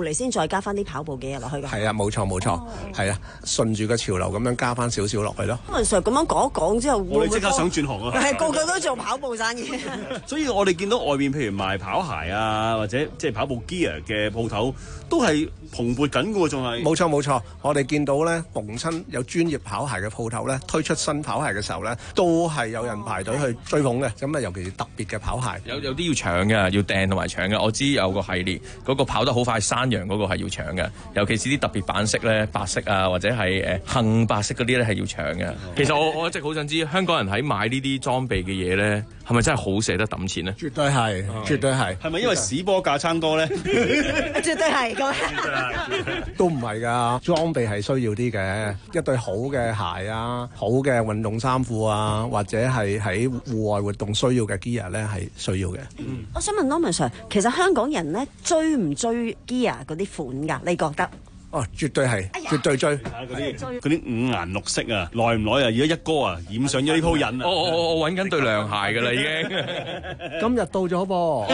嚟先再加翻啲跑步嘅嘢落去㗎。 係啊，冇錯冇錯，係啊，順住個潮流咁樣加翻少少落去咯。 阿 Sir 咁樣講一講之後， 我哋即刻想轉行啊！ 係個個都做跑步生意。 所以我哋見到外邊譬如賣跑鞋啊，或者即係跑步 gear 嘅鋪頭，都係蓬勃緊嘅喎，仲係。 冇錯冇錯，我哋見到咧，逢親有專業跑鞋嘅鋪頭咧，推出新跑鞋嘅時候咧，都係有人排隊去追捧嘅。咁啊，尤其是特別嘅跑鞋， 有有啲要搶嘅，要訂同埋搶嘅。我知有個系列嗰、嗰個跑得好快山羊嗰個係要搶嘅，尤其是啲特別版式咧，白色啊或者係誒杏白色嗰啲咧係要搶嘅。其實我我一直好想知香港人喺買呢啲裝備嘅嘢咧，係咪真係好捨得抌錢咧？ 絕對係，絕對係。 係咪因為屎波架撐多咧？ 絕對係咁。 都唔係㗎，裝備係需要啲嘅，一對好嘅鞋啊，好嘅運動衫褲啊，或者係喺戶外活動需要嘅 gear 咧係需要嘅。 嗯、我想問 Norman Sir， 其實香港人咧追唔追 gear 嗰啲款㗎？你覺得？ 哦，絕對係，哎、絕對追。 嗰啲嗰啲五顏六色啊，耐唔耐啊？而家一哥啊，染上咗呢鋪癮啊！ 我我我揾緊對涼鞋㗎啦，已經。 今日到咗噃。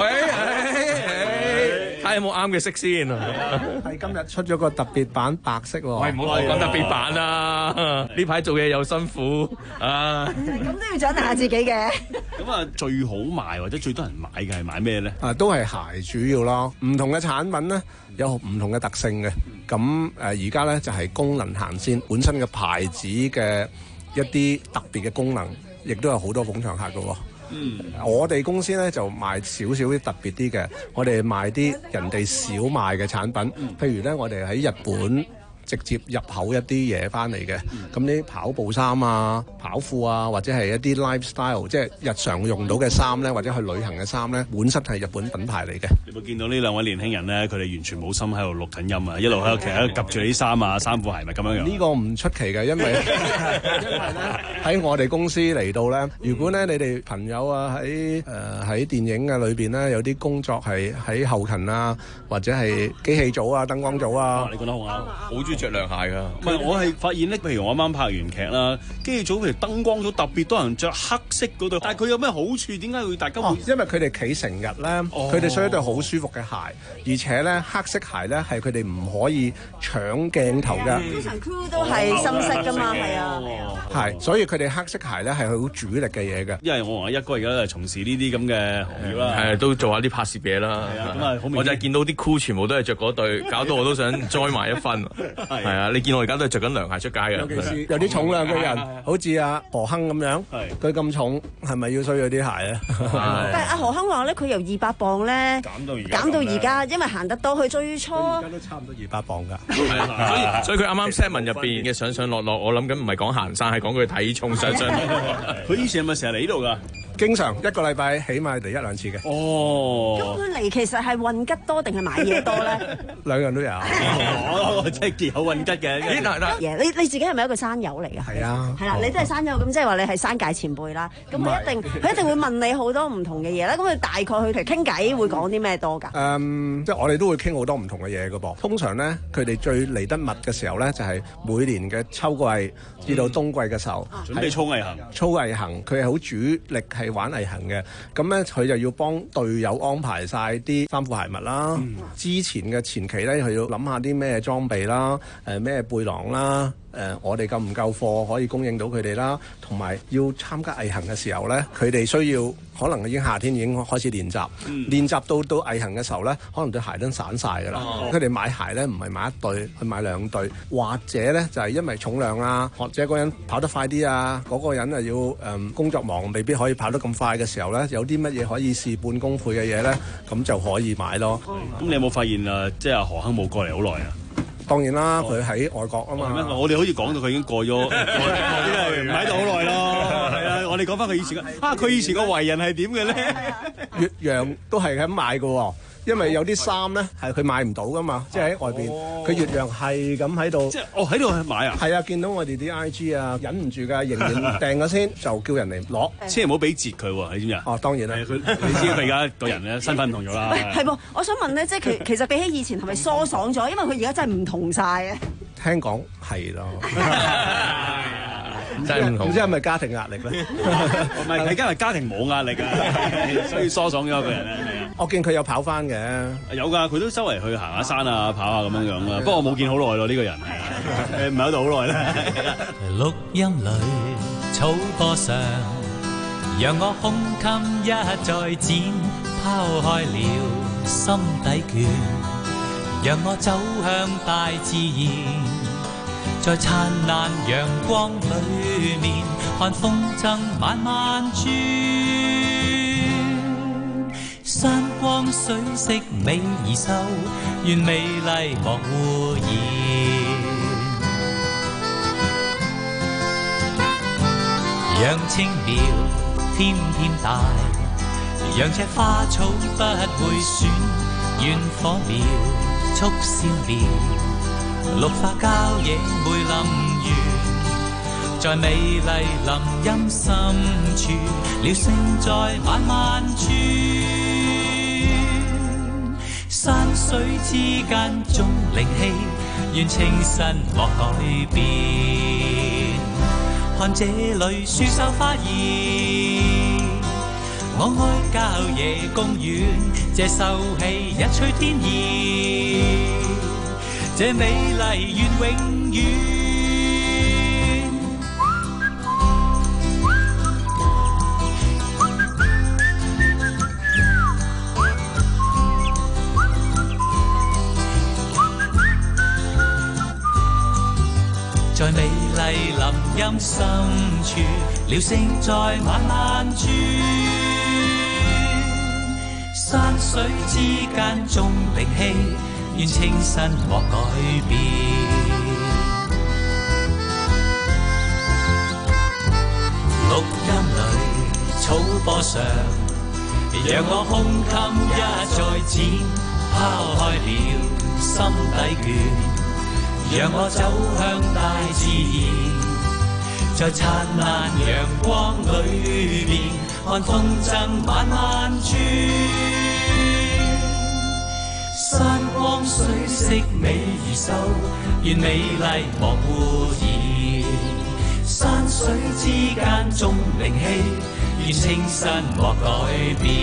睇下有冇啱嘅色先啊！ 係今日出咗個特別版白色喎。 喂，唔好講特別版啊！呢排做嘢又辛苦啊！ 咁都要獎勵下自己嘅。 咁啊，最好賣或者最多人買嘅係買咩咧？ 啊，都係鞋主要咯。唔同嘅產品咧有唔同嘅特性嘅。咁誒而家咧就係功能行先，本身嘅牌子嘅一啲特別嘅功能，亦都有好多捧場客嘅喎。嗯，我哋公司咧就賣少少啲特別啲嘅，我哋賣啲人哋少賣嘅產品，嗯、譬如咧我哋喺日本直接入口一啲嘢翻嚟嘅，咁啲、嗯、跑步衫啊、跑褲啊，或者係一啲 lifestyle， 即係日常用到嘅衫咧，或者去旅行嘅衫咧，本身係日本品牌嚟嘅。 你有冇見到呢兩位年輕人咧？佢哋完全冇心喺度錄緊音啊，一路喺度其實喺度 𥄫 住你啲衫啊、衫褲鞋襪咁樣樣。 呢個唔出奇嘅，因為因為咧喺我哋公司嚟到咧，如果咧你哋朋友啊喺誒喺電影嘅裏邊咧有啲工作係喺後勤啊，或者係機器組啊、燈光組啊， 你覺得好啱？ 好中意着涼鞋㗎。 唔係，我係發現咧，譬如我啱啱拍完劇啦，機器組譬如燈光組特別多人着黑色嗰對，但係佢有咩好處？點解會大家會？ 哦、因為佢哋企成日咧，佢哋需要一對好舒服嘅鞋，而且咧黑色鞋咧係佢哋唔可以搶鏡頭㗎。 通常 crew 都係深色㗎嘛，係啊， 係，所以佢哋黑色鞋咧係好主力嘅嘢嘅。 因為我同阿一哥而家都係從事呢啲咁嘅行業啦， 係都做下啲拍攝嘢啦。咁啊，我就係見到啲 crew 全部都係着嗰對，搞到我都想 join 埋一分。係啊，你見我而家都係着緊涼鞋出街嘅。 尤其是有啲重量嘅人，好似阿何亨咁樣，佢咁重，係咪要需要啲鞋咧？ 但係阿何亨話咧，佢由二百磅咧減到而家，減到而家，因為行得多，佢最初而家都差唔多二百磅㗎。 所以所以佢啱啱 set 文入邊嘅上上落落，我諗緊唔係講行山，係講佢體重上上落落。 佢以前係咪成日嚟呢度㗎？ 經常一個禮拜起碼嚟一兩次嘅。 哦， 咁佢嚟其實係運吉多定係買嘢多咧？ 兩樣都有。 我真係幾有運吉嘅。 咦嗱嗱，你你自己係咪一個山友嚟㗎？ 係啊。 係啦，你都係山友，咁即係話你係山界前輩啦。咁佢一定佢一定會問你好多唔同嘅嘢啦。咁佢大概去傾偈會講啲咩多㗎？ 誒，即係我哋都會傾好多唔同嘅嘢㗎噃。通常咧，佢哋最嚟得密嘅時候咧，就係每年嘅秋季至到冬季嘅時候。 準備操毅行。 操毅行，佢係好主力係玩毅行嘅。咁咧，佢就要幫隊友安排晒啲衫褲鞋襪啦。嗯、之前嘅前期咧，佢要諗下啲咩裝備啦，誒、呃、咩背囊啦。誒、呃，我哋夠唔夠貨可以供應到佢哋啦，同埋要參加毅行嘅時候咧，佢哋需要可能已經夏天已經開始練習，嗯、練習到到毅行嘅時候咧，可能對鞋都散晒㗎啦。佢哋、哦、買鞋咧唔係買一對，去買兩對，或者咧就係、是、因為重量啊，或者嗰人跑得快啲啊，嗰、那個人啊要誒、嗯、工作忙，未必可以跑得咁快嘅時候咧，有啲乜嘢可以事半功倍嘅嘢咧，咁就可以買咯。咁、 嗯、你有冇發現啊？即係何亨冇過嚟好耐啊？ 當然啦，佢喺外國啊嘛。 我哋好似講到佢已經過咗，過咗唔喺度好耐咯。係啊，我哋講翻佢以前啊，佢以前個為人係點嘅咧？ 越洋都係咁買嘅喎。因為有啲衫咧係佢買唔到噶嘛，即係喺外邊，佢越洋係咁喺度。即係哦喺度去買啊？係啊，見到我哋啲 I G 啊，忍唔住㗎，仍然訂咗先，就叫人嚟攞， 千祈唔好俾折佢喎，你知唔知啊？ 哦，當然啦， 佢你知佢而家個人咧身份唔同咗啦。 係噃，我想問咧，即係其其實比起以前係咪疏爽咗？因為佢而家真係唔同晒啊！ 聽講係咯。 真係唔好。 唔知係咪家庭壓力咧？ 唔係，係因為家庭冇壓力啊，所以疏爽咗個人咧。係啊， 我見佢有跑翻嘅， 有㗎，佢都周圍去行下山啊、跑下咁樣樣啦。不過我冇見好耐咯，呢個人係啊，誒唔係喺度好耐啦。 錄音裏草坡上，讓我胸襟一再展，拋開了心底倦，讓我走向大自然，在燦爛陽光裏面，看風箏慢慢轉，山光水色美而秀，願美麗莫污染。讓青苗添添大，讓這花草不會損，願火苗速燒了，綠化郊野梅林園，在美麗林蔭深處，鳥聲在慢慢轉，山水之間總靈氣，願清新莫改變。看這裏樹秀花兒，我愛郊野公園，這秀氣一吹天意，這美麗願永遠。在美麗林蔭深處，鳥聲在慢慢轉，山水之間總靈氣，願清新莫改變。錄音裏草坡上，讓我胸襟一再展，拋開了心底倦，讓我走向大自然，在燦爛陽光裏面，看風箏慢慢轉，山光水色美而秀，願美麗莫污染，山水之間總靈氣，願清新莫改變。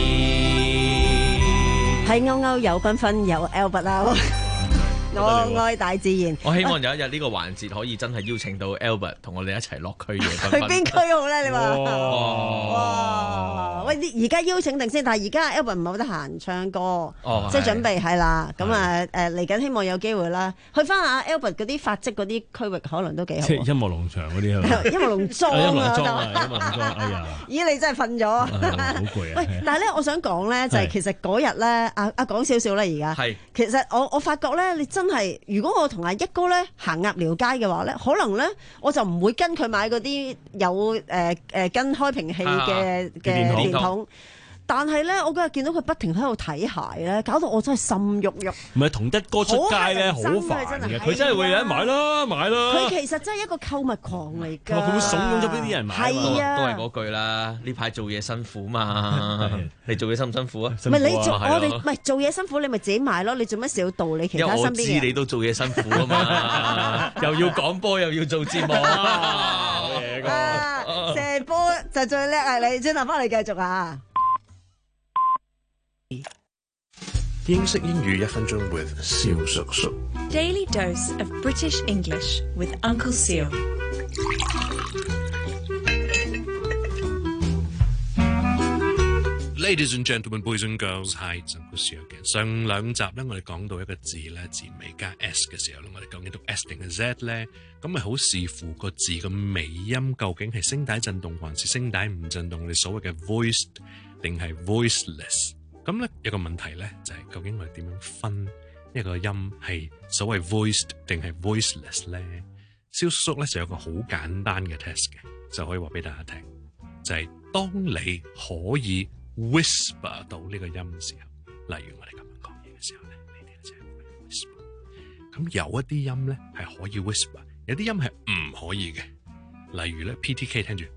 係歐歐有繽紛有 Albert 啦。我愛大自然。 我希望有一日呢個環節可以真係邀請到 Albert 同我哋一齊落區嘅。 去邊區好咧？你話？哇！喂，而家邀請定先，但係而家 Albert 唔係好得閒唱歌， 哦、 即係準備係啦。咁啊誒嚟緊，希望有機會啦，去翻下 Albert 嗰啲發跡嗰啲區域，可能都幾好。 即係音樂農場嗰啲係嘛？ 音樂農莊啊！ 音樂莊啊！音樂農莊，哎呀！ 咦，你真係瞓咗？好攰啊！ 喂，但係咧，我想講咧，就係其實嗰日咧，阿阿講少少啦，而家係其實我我發覺咧，你真係如果我同阿一哥咧行鴨寮街嘅話咧，可能咧我就唔會跟佢買嗰啲有誒誒、呃、跟開瓶器嘅嘅電筒。但係咧，我嗰日見到佢不停喺度睇鞋咧，搞到我真係心喐喐。 唔係同一哥出街咧，好煩嘅。佢真係會有人買啦，買啦。 佢其實真係一個購物狂嚟㗎。 佢會慫恿咗邊啲人買。 係啊， 都係嗰句啦。呢排做嘢辛苦嘛，你做嘢辛唔辛苦啊？ 唔係你做我哋唔係做嘢辛苦，你咪自己買咯。你做乜事要道理其他身邊嘅人？ 因為我知你都做嘢辛苦啊嘛，又要講波又要做節目啊！ 射波就最叻啊！你轉頭翻嚟繼續啊！ 英式英語一分鐘 with 蕭叔叔。 Daily dose of British English with Uncle Seal。 Ladies and gentlemen, boys and girls, hi, Uncle Seal again。上兩集咧，我哋講到一個字咧，字尾加 s 嘅時候咧，我哋究竟讀 s 定係 z 咧？咁咪好視乎個字嘅尾音究竟係聲帶震動還是聲帶唔震動？你所謂嘅 voiced 定係 voiceless？咁咧有個問題咧，就係、是、究竟我哋點樣分一個音係所謂 voiced 定係 voiceless 咧？蕭叔咧就有個好簡單嘅 test 嘅，就可以話俾大家聽，就係、是、當你可以 whisper 到呢個音嘅時候，例如我哋咁樣講嘢嘅時候咧，你哋就係 whisper。咁有一啲音咧係可以 whisper， 有啲音係唔可以嘅。例如咧 P T K 聽住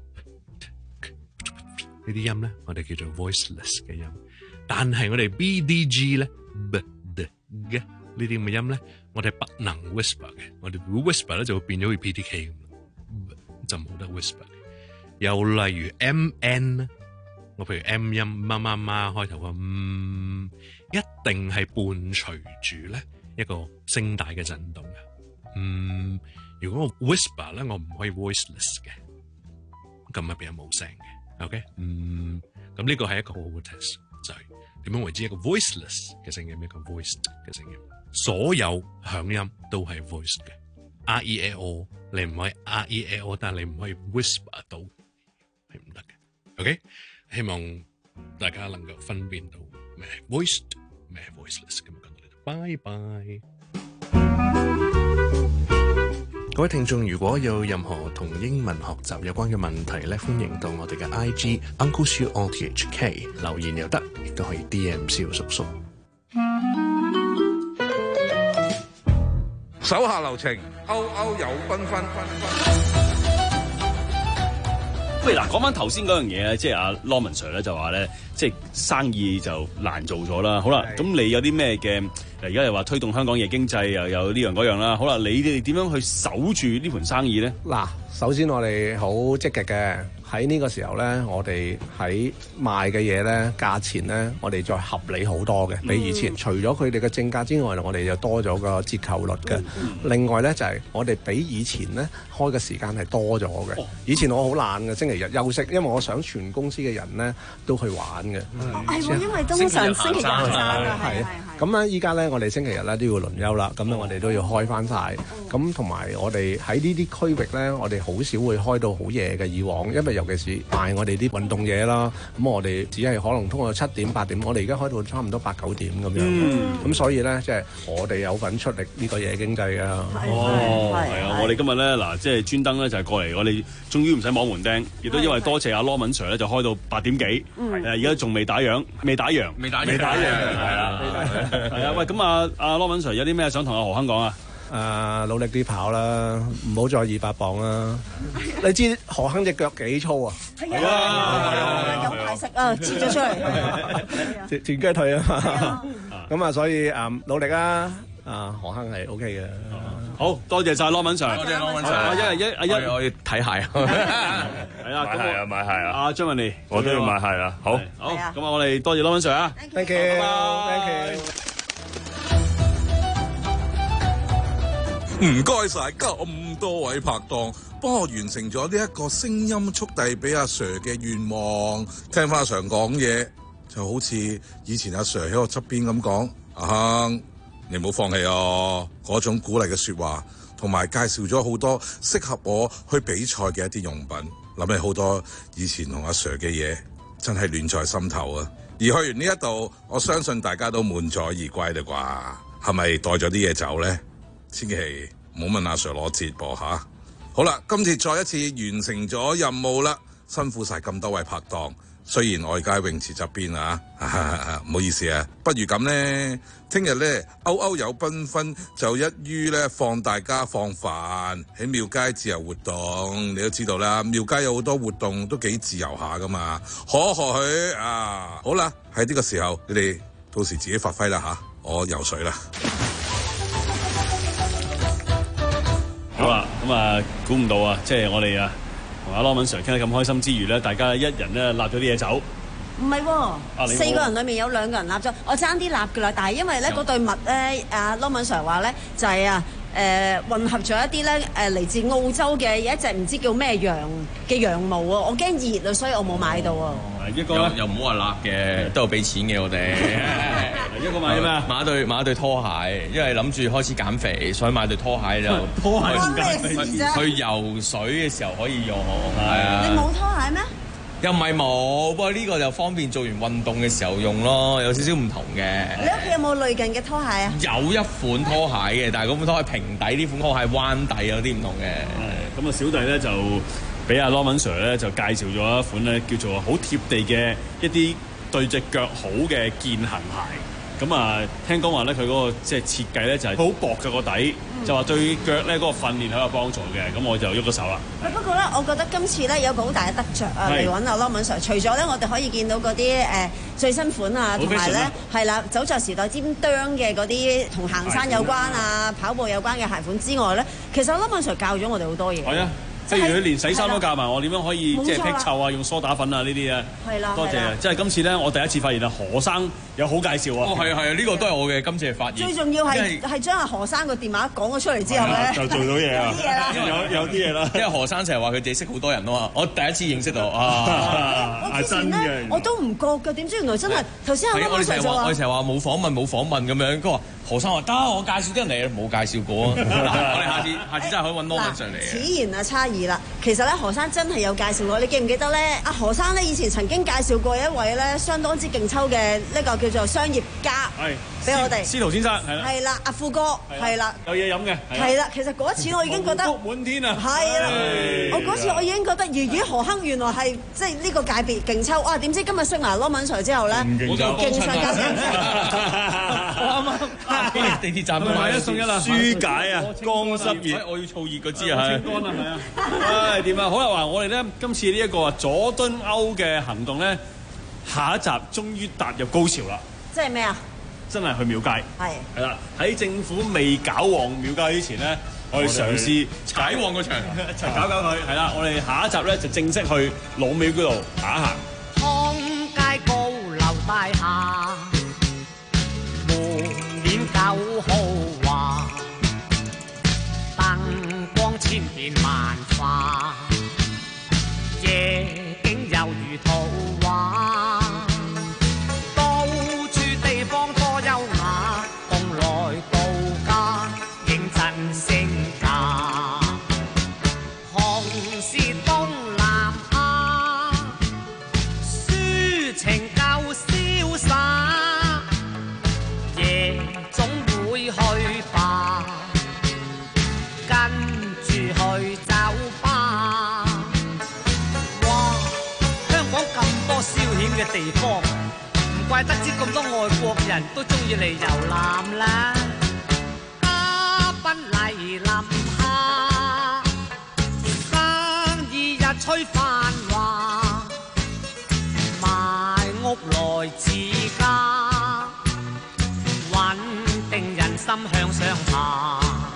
呢啲音咧，我哋叫做 voiceless 嘅音。但係我哋 B D G 咧 b d g 呢啲咁嘅音咧，我哋不能 whisper 嘅。我哋如果 whisper 咧就會變咗好似 P T K 咁， 就冇得 whisper。又例如 M N， 我譬如 M 音媽媽媽開頭個嗯，一定係伴隨住咧一個聲帶嘅震動嘅。嗯，如果我 whisper 咧，我唔可以 voiceless 嘅，咁入邊係冇聲嘅。OK， 嗯，咁呢個係一個好好嘅 test， 就係點樣為之一個 voiceless 嘅聲音，一個 voiced 嘅聲音。所有響音都係 voiced 嘅 ，R E A O 你唔可以 R E A O， 但係你唔可以 whisper 到，係唔得嘅。OK， 希望大家能夠分辨到咩 voiced 咩 voiceless。咁講到呢度，拜拜。各位聽眾，如果有任何同英文學習有關嘅問題咧，歡迎到我哋嘅 I G Uncle Siu O T H K 留言又得，亦都可以 D M 蕭叔叔。 手下留情，歐歐有繽紛。 喂，嗱，講翻頭先嗰樣嘢咧，即係阿 Norman Sir 咧就話咧，即係生意就難做咗啦。好啦，咁你有啲咩嘅？而家又話推動香港夜經濟，又有呢樣嗰樣啦。好啦，你哋點樣去守住呢盤生意咧？ 嗱，首先我哋好積極嘅。喺呢個時候呢，我哋喺賣嘅嘢呢，價錢呢，我哋再合理好多嘅，比以前。嗯、除咗佢哋嘅正價之外，我哋就多咗個折扣率嘅。嗯、另外呢，就係、是、我哋比以前呢開嘅時間係多咗嘅。哦、以前我好懶嘅，星期日休息，因為我想全公司嘅人呢都去玩嘅。 係喎，因為通常星期日生啊，係係。 咁咧，依家咧，我哋星期日咧都要輪休啦，咁咧我哋都要開翻晒。咁同埋我哋喺呢啲區域咧，我哋好少會開到好夜嘅以往，因為尤其是賣我哋啲運動嘢啦，咁我哋只係可能通過七點八點，我哋而家開到差唔多八九點咁樣。咁、嗯、所以咧，即、就、係、是、我哋有份出力呢個夜經濟啊。 哦，係啊，我哋今日咧嗱，即係專登咧就係過嚟，我哋終於唔使摸門釘，亦都因為多謝阿 Norman Sir 咧，就開到八點幾。誒、嗯，而家仲未打烊，未打烊，未打烊，未打烊，係啦。係啊，喂，咁啊，阿 Norman Sir 有啲咩想同阿何亨講啊？ 誒、呃，努力啲跑啦，唔好再二百磅啦。你知何亨隻腳幾粗啊？ 係啊，有排食啊，切咗出嚟， 斷雞腿啊嘛。咁啊，所以誒、嗯、努力啊！啊，何亨係 OK 嘅。 好多謝晒 Norman Sir， 多謝 Norman Sir。 一日一阿一， 我要睇鞋。 係啊， 買鞋啊，買鞋啊。 阿張文妮， 我都要買鞋啊。好， 好，咁啊，我哋多謝 Norman Sir 啊。 Thank you，Thank you。 唔該晒咁多位拍檔，幫我完成咗呢一個聲音速遞俾阿 Sir 嘅願望。聽翻阿 Sir 講嘢，就好似以前阿 Sir 喺我側邊咁講，阿亨，你唔好放棄哦。嗰種鼓勵嘅說話，同埋介紹咗好多適合我去比賽嘅一啲用品。諗起好多以前同阿 Sir 嘅嘢，真係暖在心頭啊！而去完呢一度，我相信大家都滿載而歸啦啩？係咪帶咗啲嘢走咧？千祈唔好問阿 Sir 攞折噃吓。好啦，今次再一次完成咗任務啦，辛苦晒咁多位拍檔。雖然我而家喺泳池側邊啊，唔好意思啊。不如咁呢，聽日呢，歐歐有繽紛就一於呢放大家放飯喺廟街自由活動。你都知道啦，廟街有好多活動都幾自由下噶嘛，可賀佢啊！好啦，喺呢個時候你哋到時自己發揮啦吓，我游水啦。 好啦，咁啊，估唔到啊，即係我哋啊，同阿 Norman Sir 傾得咁開心之餘咧，大家一人咧立咗啲嘢走。 唔係喎，四個人裏面有兩個人立咗，我爭啲立㗎啦。但係因為咧嗰對襪咧，阿 Norman Sir 話咧就係啊誒混合咗一啲咧誒嚟自澳洲嘅一隻唔知叫咩羊嘅羊毛啊，我驚熱啊，所以我冇買到啊。 一個又唔好話立嘅，都有俾錢嘅我哋。 一個買咩啊？ 買對買對拖鞋，因為諗住開始減肥，所以買對拖鞋就拖鞋唔減肥去游水嘅時候可以用。係啊。 你冇拖鞋咩？ 又唔係冇，不過呢個就方便做完運動嘅時候用咯，有少少唔同嘅。 你屋企有冇類近嘅拖鞋啊？ 有一款拖鞋嘅，但係嗰款拖鞋平底，呢款拖鞋彎底有啲唔同嘅。 係，咁啊小弟咧就俾阿 Norman Sir 咧就介紹咗一款咧叫做好貼地嘅一啲對隻腳好嘅健行鞋。咁啊，聽講話咧，佢嗰個即係設計咧就係好薄嘅個底，嗯、就話對腳咧嗰個訓練係有幫助嘅。咁我就喐咗手啦。不過咧，我覺得今次咧有個好大嘅得着啊，嚟揾阿 Norman Sir。除咗咧，我哋可以見到嗰啲誒最新款啊，同埋咧係啦，走在時代尖端嘅嗰啲同行山有關啊、跑步有關嘅鞋款之外咧，其實 Norman Sir 教咗我哋好多嘢。 係啊， 譬如佢連洗衫都教埋我點樣可以即係剔臭啊，用梳打粉啊呢啲啊。 係啦， 多謝啊！即係今次咧，我第一次發現啊，何生有好介紹啊。 哦，係啊係啊，呢個都係我嘅今次嘅發現。 最重要係係將阿何生個電話講咗出嚟之後咧， 就做到嘢啊！有有啲嘢啦， 因為何生成日話佢自己識好多人啊嘛，我第一次認識到啊， 係真嘅，我都唔覺㗎，點知原來真係頭先阿媽媽就話， 我哋成日話冇訪問冇訪問咁樣，佢話何生話得，我介紹啲人嚟，冇介紹過啊！我哋下次下次真係可以揾 Norman 上嚟。 此言啊差異啦，其實咧何生真係有介紹過，你記唔記得咧？阿何生咧以前曾經介紹過一位咧相當之勁抽嘅呢個叫做商業家，係俾我哋司徒先生係啦， 係啦，阿富哥係啦， 有嘢飲嘅係啦。其實嗰一次我已經覺得滿天啊， 係啦，我嗰次我已經覺得魚魚何坑原來係即係呢個界別勁抽，哇！點知今日識埋 Norman Sir 之後咧， 勁抽， 勁上加勁。 我啱啱地鐵站買一送一啦，舒解啊，乾濕熱， 我要燥熱嗰支啊， 清乾啊，係啊，唉點啊？好啦，話我哋咧今次呢一個佐敦歐嘅行動咧，下一集終於踏入高潮啦！ 即係咩啊？ 真係去廟街， 係係啦，喺政府未搞旺廟街之前咧，我哋嘗試解旺個場， 一齊搞搞佢。係啦，我哋下一集咧就正式去老廟嗰度打行。 康街高樓大廈，門面夠豪華，燈光千變萬化，夜景猶如圖畫。地方唔怪得知咁多外國人都中意嚟遊覽啦，嘉賓嚟臨下，生意日趨繁華，買屋來自家，穩定人心向上爬。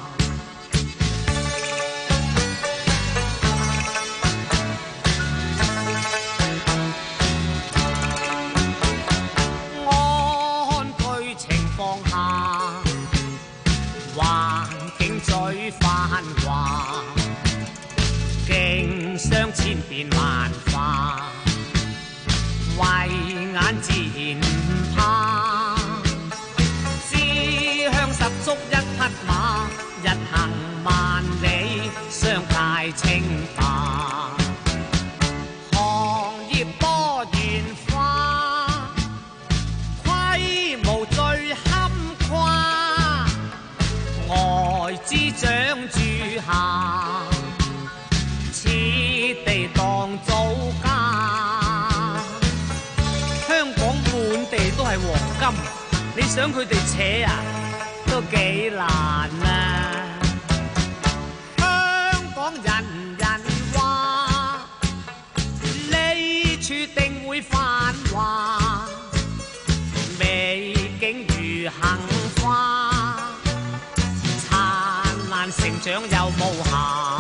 相千變萬化，慧眼自然唔怕，思鄉十足一匹馬，日行萬里，商界稱霸，行業多元化，規模最堪誇，外資長住下。地當祖家，香港滿地都係黃金，你想佢哋扯啊，都幾難啊！香港人人話，呢處定會繁華，美景如杏花，燦爛成長有無瑕。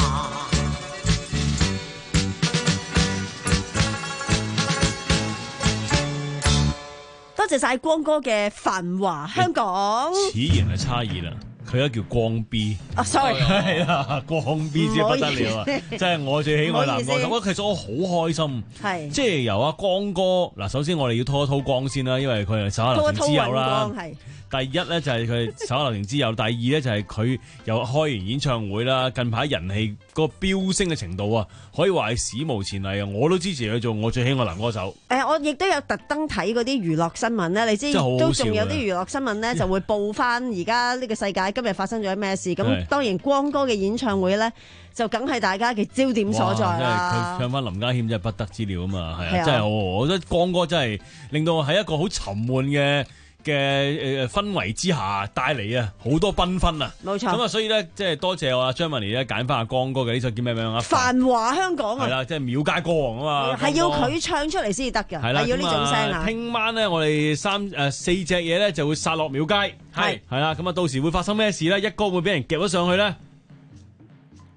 多謝晒光哥嘅繁華香港。 此言係差異啦，佢而家叫光 B。 啊 ，sorry， 係啦，光 B 先不得了啊！即係我最喜愛男歌手，我其實我好開心，係即係由阿光哥嗱，首先我哋要拖一拖光先啦，因為佢係手下留情之友啦。第一咧就係佢手下留情之友，第二咧就係佢又開完演唱會啦，近排人氣個飆升嘅程度啊，可以話係史無前例啊！我都支持佢做我最喜愛男歌手。誒、呃，我亦都有特登睇嗰啲娛樂新聞咧，你知都仲有啲娛樂新聞咧就會報翻而家呢個世界今日發生咗咩事。咁當然光哥嘅演唱會咧就梗係大家嘅焦點所在啦。佢唱翻林家謙真係不得之了啊嘛，係啊，真係我我覺得光哥真係令到喺一個好沉悶嘅嘅誒氛圍之下帶嚟啊好多繽紛啊，冇錯。咁啊，所以咧即係多謝我阿張文妮咧揀翻阿光哥嘅呢首叫咩名啊？繁華香港啊，係啦，即係廟街歌王啊嘛，係要佢唱出嚟先至得㗎，係要呢種聲啊。聽晚咧，我哋三誒四隻嘢咧就會殺落廟街，係係啦。咁啊，到時會發生咩事咧？一哥會俾人夾咗上去咧？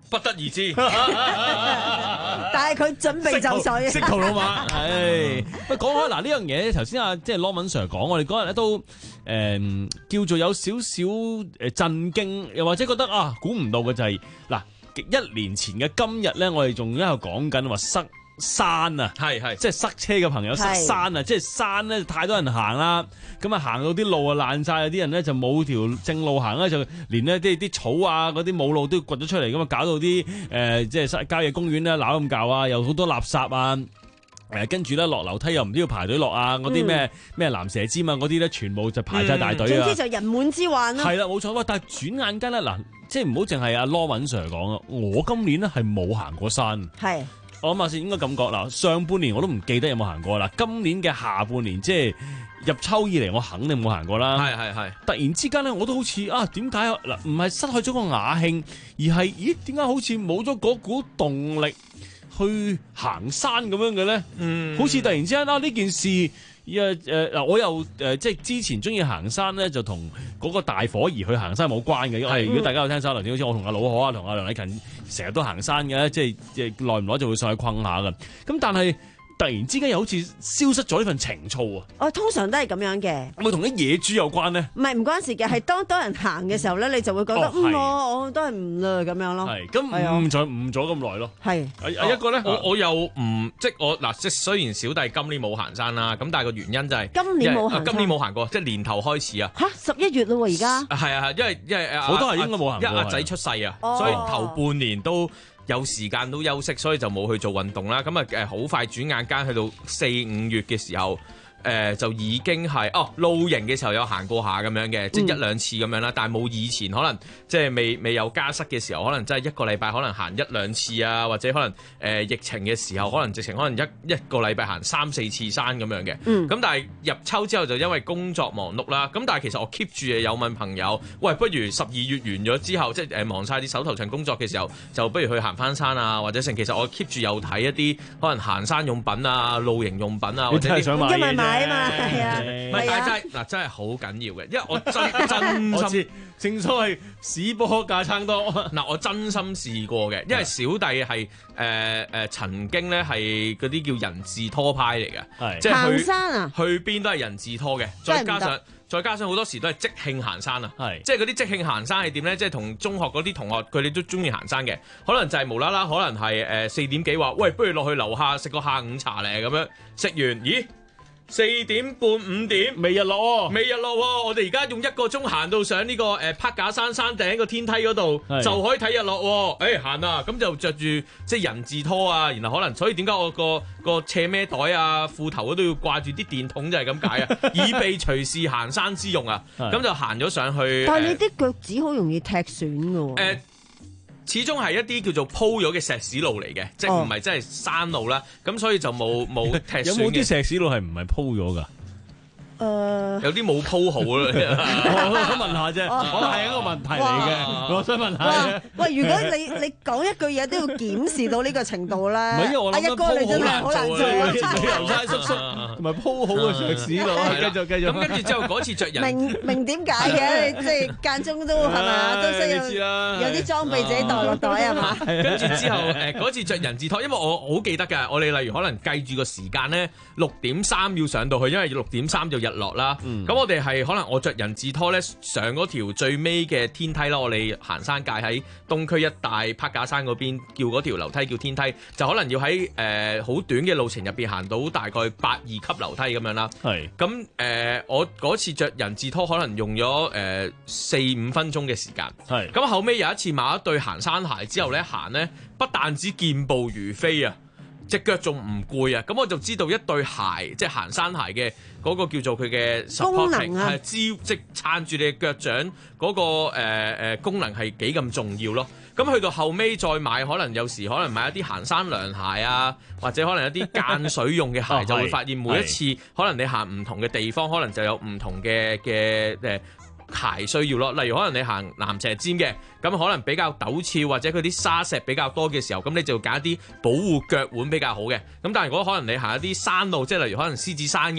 不得而知。 但係佢準備就緒， 識途老馬。係，喂，講開嗱呢樣嘢，頭先啊，即係羅文 Sir 講，我哋嗰日咧都誒、呃、叫做有少少誒震驚，又或者覺得啊，估唔到嘅就係、是、嗱，一年前嘅今日咧，我哋仲喺度講緊話塞山啊，係係，即係塞車嘅朋友塞山啊，即係山咧太多人行啦，咁啊行到啲路啊爛晒，有啲人咧就冇條正路行咧，就連呢啲啲草啊嗰啲冇路都掘咗出嚟，咁啊搞到啲誒、呃、即係郊野公園咧鬧咁教啊，又好多垃圾啊，誒跟住咧落樓梯又唔知要排隊落啊，嗰啲咩咩蚺蛇尖啊嗰啲咧全部就排晒大隊啊， 總之就人滿之患啦。 係啦，冇錯喎，但係轉眼間咧嗱，即係唔好淨係阿羅文 Sir 講啊，我今年咧係冇行過山。係。我諗下先，應該咁講嗱，上半年我都唔記得有冇行過啦。今年嘅下半年，即係入秋以嚟，我肯定冇行過啦。係係係。突然之間咧，我都好似啊，點解嗱？唔係失去咗個雅興，而係咦？點解好似冇咗嗰股動力去行山咁樣嘅咧？嗯，好似突然之間啊，呢件事誒誒嗱，我又誒、呃、即係之前中意行山咧，就同嗰個大伙兒去行山冇關嘅。因為如果大家有聽收留，好似我同阿老可啊，同阿梁禮勤成日都行山嘅，即係即係耐唔耐就會上去困下嘅。咁但係突然之間又好似消失咗呢份情操啊！ 哦，通常都係咁樣嘅。 會同啲野豬有關呢？ 唔係唔關事嘅，係當多人行嘅時候咧，你就會覺得、哦、嗯，我我都係唔啦咁樣咯。係，咁誤咗誤咗咁耐咯。係， 啊一個咧，我我又唔即係我嗱，即係雖然小弟今年冇行山啦，咁但係個原因就係、是、 今年冇行， 今年冇行過，即係年頭開始啊。 嚇，十一月咯喎，而家。係啊係，因為因為好多人應該冇行過， 因為阿仔出世啊，所以頭半年都有時間都休息，所以就冇去做運動啦。咁啊誒，好快轉眼間去到四五月嘅時候。誒、呃、就已經係哦露營嘅時候有行過下咁樣嘅，即係一兩次咁樣啦。但係冇以前可能即係未未有加塞嘅時候，可能真係一個禮拜可能行一兩次啊，或者可能誒、呃、疫情嘅時候，可能直情可能一一個禮拜行三四次山咁樣嘅。咁、嗯、但係入秋之後就因為工作忙碌啦。咁但係其實我 keep 住有問朋友，喂，不如十二月完咗之後，即係誒忙晒啲手頭上工作嘅時候，就不如去行翻山啊，或者成其實我 keep 住有睇一啲可能行山用品啊、露營用品啊，或者啲想買嘅。 係嘛，係啊， 唔係，但係真係嗱，真係好緊要嘅，因為我真真心， 正所謂屎波架撐多。 嗱，我真心試過嘅，因為小弟係誒誒曾經咧係嗰啲叫人字拖派嚟嘅，即係去行山啊， 去邊都係人字拖嘅，再加上再加上好多時都係即興行山啊，係即係嗰啲即興行山係點咧？即係同中學嗰啲同學佢哋都中意行山嘅，可能就係無啦啦，可能係誒四點幾話，喂，不如落去樓下食個下午茶咧，咁樣食完，咦？四點半五點未日落喎， 未日落喎，我哋而家用一個鐘行到上呢個誒柏架山山頂個天梯嗰度，就可以睇日落喎。誒行啊，咁就着住即係人字拖啊，然後可能所以點解我個個斜孭袋啊、褲頭都要掛住啲電筒就係咁解啊，以備隨時行山之用啊。咁就行咗上去。 但係你啲腳趾好容易踢損㗎喎。 誒始終係一啲叫做鋪咗嘅石屎路嚟嘅，即係唔係真係山路啦，咁所以就冇冇踢損嘅。 有冇啲石屎路係唔係鋪咗㗎？ 誒、呃， 有啲冇鋪好啦。 我想問下啫，我係一個問題嚟嘅，我想問下。 喂，如果你你講一句嘢都要檢視到呢個程度咧， 唔係因為我諗一哥你真係好難做， 遊山叔叔同埋鋪好嘅石屎路，繼續繼續。 咁跟住之後嗰次着人， 明明點解嘅？即係間中都係嘛，都需要有啲裝備自己袋落袋係嘛？ 跟住之後誒嗰次着人字拖，因為我好記得㗎，我哋例如可能計住個時間咧，六點三要上到去，因為六點三就日落啦，咁、嗯、我哋係可能我着人字拖咧上嗰條最尾嘅天梯啦，我哋行山界喺東區一帶柏架山嗰邊叫嗰條樓梯叫天梯，就可能要喺誒好短嘅路程入邊行到大概八二級樓梯咁樣啦。係咁誒，呃、我嗰次着人字拖可能用咗誒四五分鐘嘅時間。係咁後尾有一次買一對行山鞋之後咧行咧，不但止健步如飛啊！隻腳仲唔攰啊？咁我就知道一對鞋，即係行山鞋嘅嗰個叫做佢嘅 supporting 係支即撐住你嘅腳掌嗰、嗰個誒誒、呃、功能係幾咁重要咯。咁去到後尾再買，可能有時可能買一啲行山涼鞋啊，或者可能一啲間水用嘅鞋，哦、就會發現每一次可能你行唔同嘅地方，可能就有唔同嘅嘅誒鞋需要咯，例如可能你行蚺蛇尖嘅，咁可能比較陡峭或者佢啲沙石比較多嘅時候，咁你就揀一啲保護腳腕比較好嘅。咁但係如果可能你行一啲山路，即係例如可能獅子山嘅，或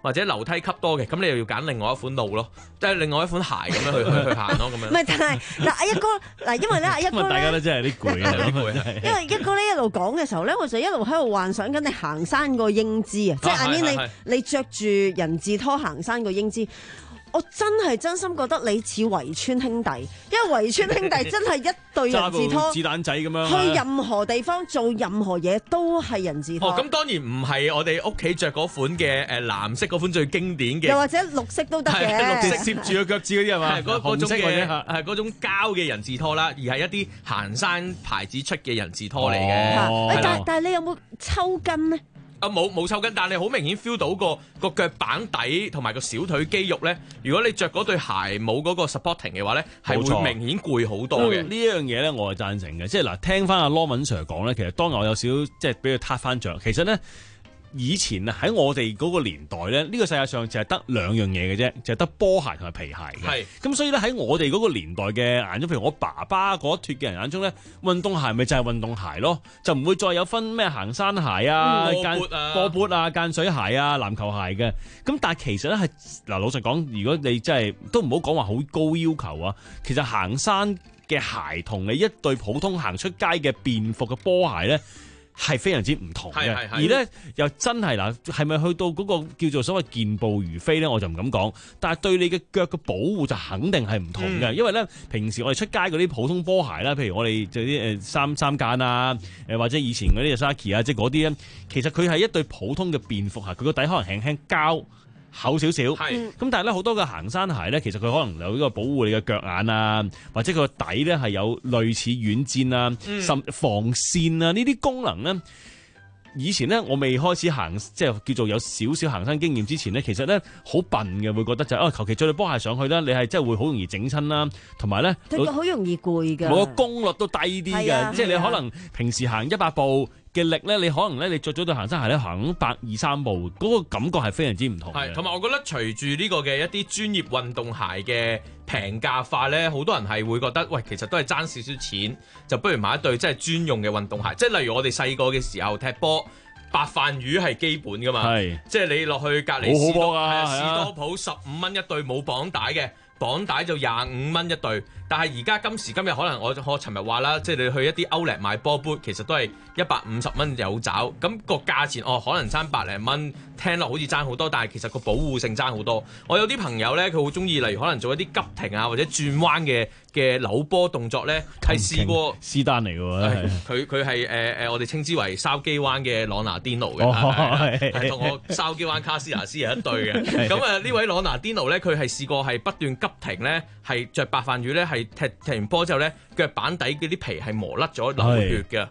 或者樓梯級多嘅，咁你又要揀另外一款路咯，即係另外一款鞋咁樣去去去行咯，咁樣。 唔係，但係嗱，阿一哥嗱，因為咧，阿一哥大家都真係啲攰啊， 因為一哥咧一路講嘅時候咧，我就一路喺度幻想緊你行山個英姿啊，即係阿 Min 你你著住人字拖行山個英姿。我真係真心覺得你似圍村兄弟，因為圍村兄弟真係一對人字拖， 子彈仔咁樣， 去任何地方做任何嘢都係人字拖。 哦，咁當然唔係我哋屋企着嗰款嘅誒藍色嗰款最經典嘅， 又或者綠色都得嘅， 綠色攝住個腳趾嗰啲係嘛？ 係嗰嗰種嘅係嗰種膠嘅人字拖啦，而係一啲行山牌子出嘅人字拖嚟嘅。 哦、但但係你有冇抽筋呢？ 啊冇冇抽筋，但係你好明顯 feel 到個個腳板底同埋個小腿肌肉咧。如果你着嗰對鞋冇嗰個 supporting 嘅話咧，係會明顯攰好多嘅。 呢一樣嘢咧，我係贊成嘅。即係嗱，聽翻阿羅文 Sir 講咧，其實當日我有少少即係俾佢撻翻着。其實咧，以前啊喺我哋嗰個年代咧，呢、呢個世界上就係得兩樣嘢嘅啫，就係得波鞋同埋皮鞋嘅。係咁，所以咧喺我哋嗰個年代嘅眼中，譬如我爸爸嗰一脱嘅人眼中咧，運動鞋咪就係運動鞋咯，就唔會再有分咩行山鞋啊、間波缽啊、間水鞋啊、籃球鞋嘅。咁但係其實咧係嗱，老實講，如果你真係都唔好講話好高要求啊，其實行山嘅鞋同你一對普通行出街嘅便服嘅波鞋咧，係非常之唔同嘅，而咧又真係嗱，係咪去到嗰個叫做所謂健步如飛咧？我就唔敢講，但係對你嘅腳嘅保護就肯定係唔同嘅，嗯、因為咧平時我哋出街嗰啲普通波鞋啦，譬如我哋就啲誒三三間啊，誒或者以前嗰啲 Sasaki 啊，即係嗰啲咧，其實佢係一對普通嘅便服鞋，佢個底可能輕輕膠厚少少，咁但係咧好多嘅行山鞋咧，其實佢可能有呢個保護你嘅腳眼啊，或者佢個底咧係有類似軟墊啊、甚、嗯、防線啊呢啲功能咧。以前咧我未開始行，即係叫做有少少行山經驗之前咧，其實咧好笨嘅，會覺得就係、啊求其着對波鞋上去啦，你係真係會好容易整親啦，同埋咧對腳好容易攰㗎， 我個功率都低啲嘅，啊、即係你可能平時行一百步嘅力咧，你可能咧你着咗對行山鞋咧行百二三步，嗰、那個感覺係非常之唔同嘅。係，同埋我覺得隨住呢個嘅一啲專業運動鞋嘅平價化咧，好多人係會覺得，喂，其實都係爭少少錢，就不如買一對即係專用嘅運動鞋。即係例如我哋細個嘅時候踢波，白飯魚係基本㗎嘛，即係你落去隔離士多啊士多鋪十五蚊一對冇綁帶嘅。綁帶就廿五蚊一對，但係而家今時今日可能我我尋日話啦，即係你去一啲 Outlet 買波 boot，其實都係一百五十蚊有找，咁個價錢哦可能爭百零蚊，聽落好似爭好多，但係其實個保護性爭好多。我有啲朋友咧，佢好中意，例如可能做一啲急停啊或者轉彎嘅嘅扭波動作咧，係試過斯丹嚟嘅喎， 佢佢係誒誒我哋稱之為筲箕灣嘅朗拿甸奴嘅，係同、哦、我筲箕灣卡斯亞斯係一對嘅。咁啊呢位朗拿甸奴咧，佢係試過係不斷急停咧，係着白飯魚咧，係踢踢完波之後咧，腳板底嗰啲皮係磨甩咗流血嘅。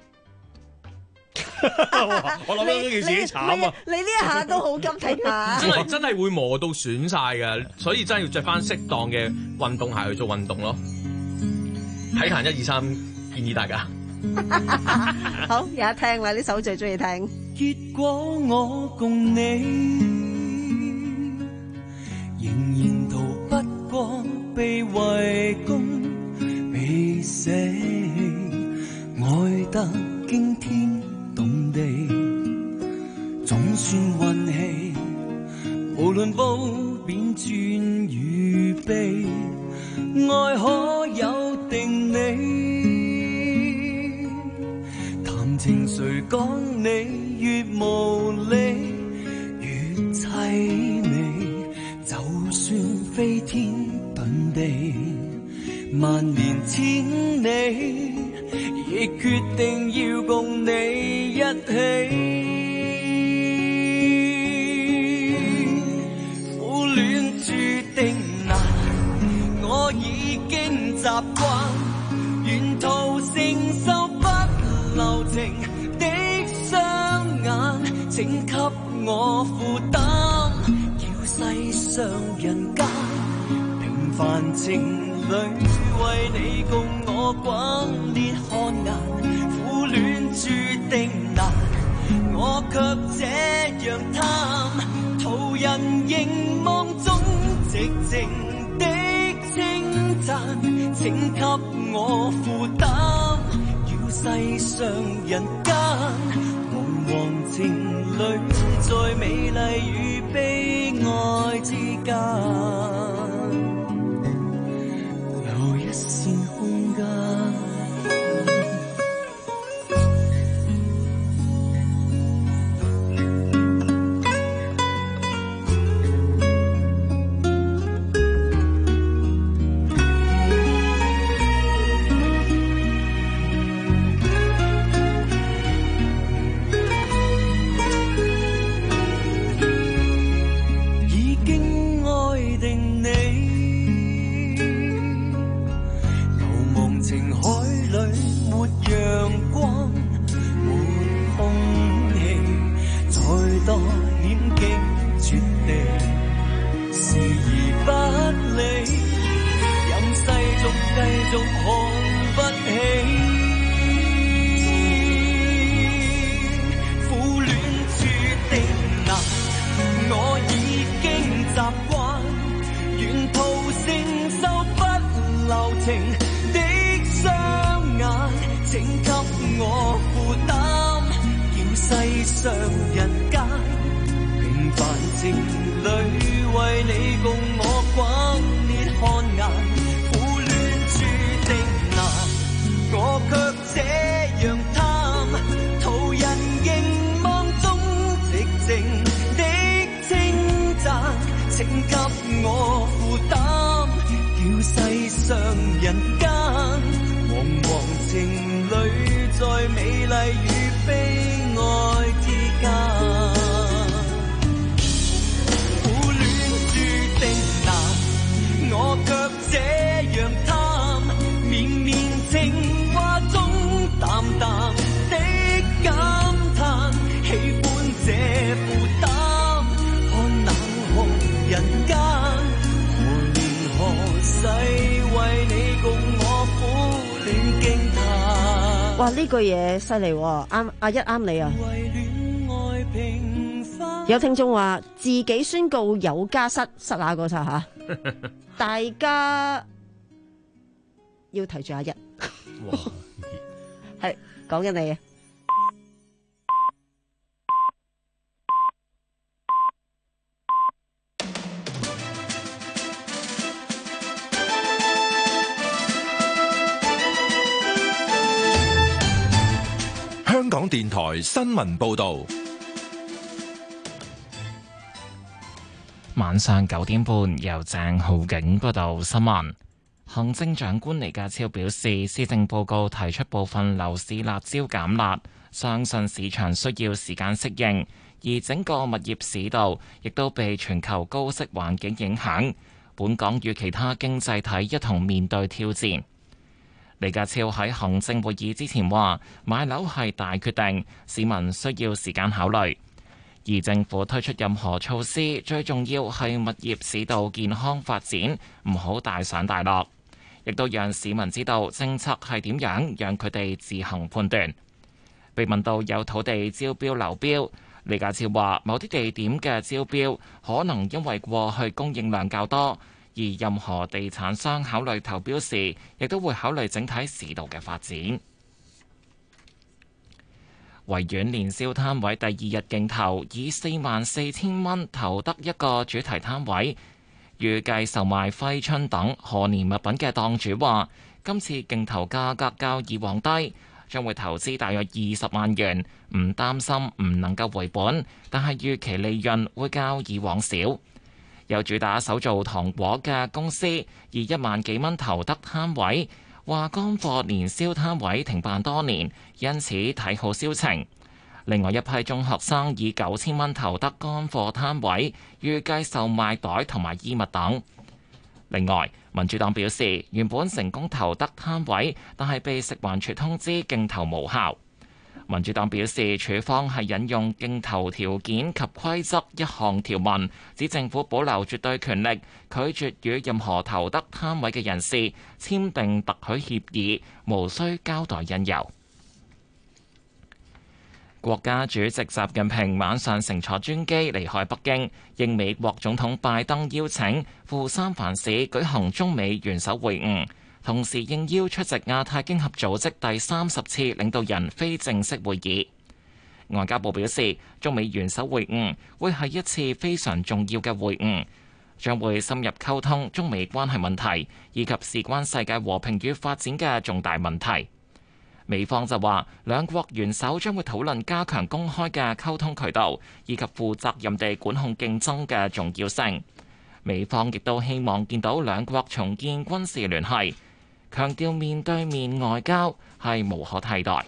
我諗到呢件事好慘啊！ 你呢一下都好急停啊！ 真係真係會磨到損晒㗎，所以真係要着翻適當嘅運動鞋去做運動咯。體壇一二三，建議大家。 好，有得聽啦！呢首最中意聽。 結果我共你仍然逃不過被圍攻、被捨棄，愛得驚天動地，總算運氣。無論褒貶尊與卑，愛可有定理。談情誰講你越無理越凄美，就算飛天遁地，萬年千里，亦決定要共你一起。苦戀注定難，我已經習慣，沿途承受不留情的雙眼，請給我負擔，要世上人間平凡情侶為你共我滾烈汗顏，苦戀注定難，我卻這樣貪，途人凝望中寂靜的稱讚，請給我負擔，要世上人間無黃情侶在美麗與悲哀之間留一線空間。 哇！呢句嘢犀利喎，啱阿一啱你啊！有聽眾話自己宣告有家室，室下嗰剎吓，大家要提住阿一。 哇！ 係講緊你啊！ 香港電台新聞報道， 晚上九點半由鄭浩景報道新聞。行政長官李家超表示，施政報告提出部分樓市辣招減辣，相信市場需要時間適應，而整個物業市道亦都被全球高息環境影響，本港與其他經濟體一同面對挑戰。李家超喺行政會議之前話，買樓係大決定，市民需要時間考慮。而政府推出任何措施，最重要係物業市道健康發展，唔好大上大落，亦都讓市民知道政策係點樣，讓佢哋自行判斷。被問到有土地招標流標，李家超話某啲地點嘅招標可能因為過去供應量較多。而任何地產商考慮投標時，亦都會考慮整體市道嘅發展。維園年宵攤位第二日競投，以四萬四千蚊投得一個主題攤位，預計售賣揮春等賀年物品嘅檔主話，今次競投價格較以往低，將會投資大約二十萬元，唔擔心唔能夠回本，但係預期利潤會較以往少。有主打手做糖果嘅公司以一萬幾蚊投得攤位，話乾貨年宵攤位停辦多年，因此睇好銷情。另外一批中學生以九千蚊投得乾貨攤位，預計售賣袋同埋衣物等。另外，民主黨表示原本成功投得攤位，但係被食環署通知競投無效。民主黨表示，處方係引用競投條件及規則一項條文，指政府保留絕對權力，拒絕與任何投得攤位嘅人士簽訂特許協議，無需交代因由。國家主席習近平晚上乘坐專機離開北京，應美國總統拜登邀請，赴三藩市舉行中美元首會晤。同時應邀出席亞太經合組織第三十次領導人非正式會議。 外交部表示，中美元首會晤會係一次非常重要嘅會晤，將會深入溝通中美關係問題，以及事關世界和平與發展嘅重大問題。美方就話，兩國元首將會討論加強公開嘅溝通渠道，以及負責任地管控競爭嘅重要性。美方亦都希望見到兩國重建軍事聯繫，強調面對面外交係無可替代。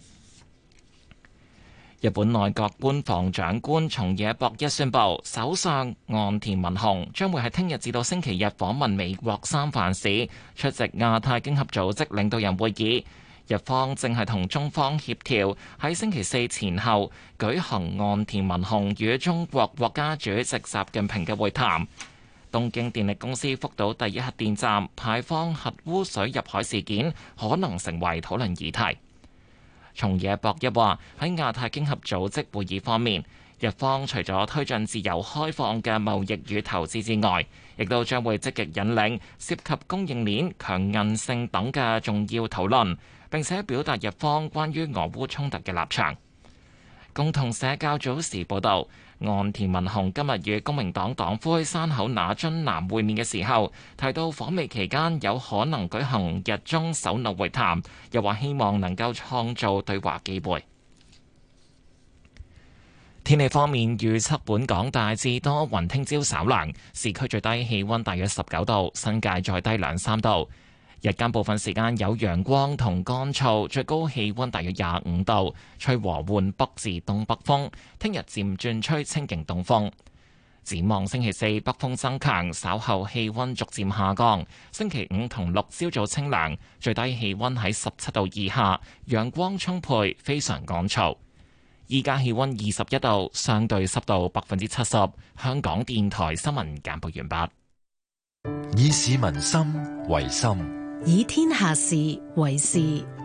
日本內閣官房長官松野博一宣布，首相岸田文雄將會喺聽日至到星期日訪問美國三藩市，出席亞太經合組織領導人會議。日方正係同中方協調，喺星期四前後舉行岸田文雄與中國國家主席習近平嘅會談。東京電力公司福島第一核電站排放核污水入海事件可能成為討論議題。松野博一話，喺亞太經合組織會議方面，日方除咗推進自由開放嘅貿易與投資之外，亦都將會積極引領涉及供應鏈強韌性等嘅重要討論，並且表達日方關於俄烏衝突嘅立場。共同社較早時報導，岸田文雄今日與公明黨黨魁山口那津男會面嘅時候，提到訪美期間有可能舉行日中首腦會談，又話希望能夠創造對話機會。天氣方面預測，本港大致多雲，聽朝稍涼，市區最低氣溫大約十九度，新界再低兩三度。日間部分時間有陽光同乾燥，最高氣溫大約廿五度，吹和緩北至東北風。聽日漸轉吹清勁東風。展望星期四北風增強，稍後氣溫逐漸下降。星期五同六朝早清涼，最低氣溫喺十七度以下，陽光充沛，非常乾燥。依家氣溫二十一度，相對濕度百分之七十。香港電台新聞簡報完畢。 以市民心為心， 以天下事為事。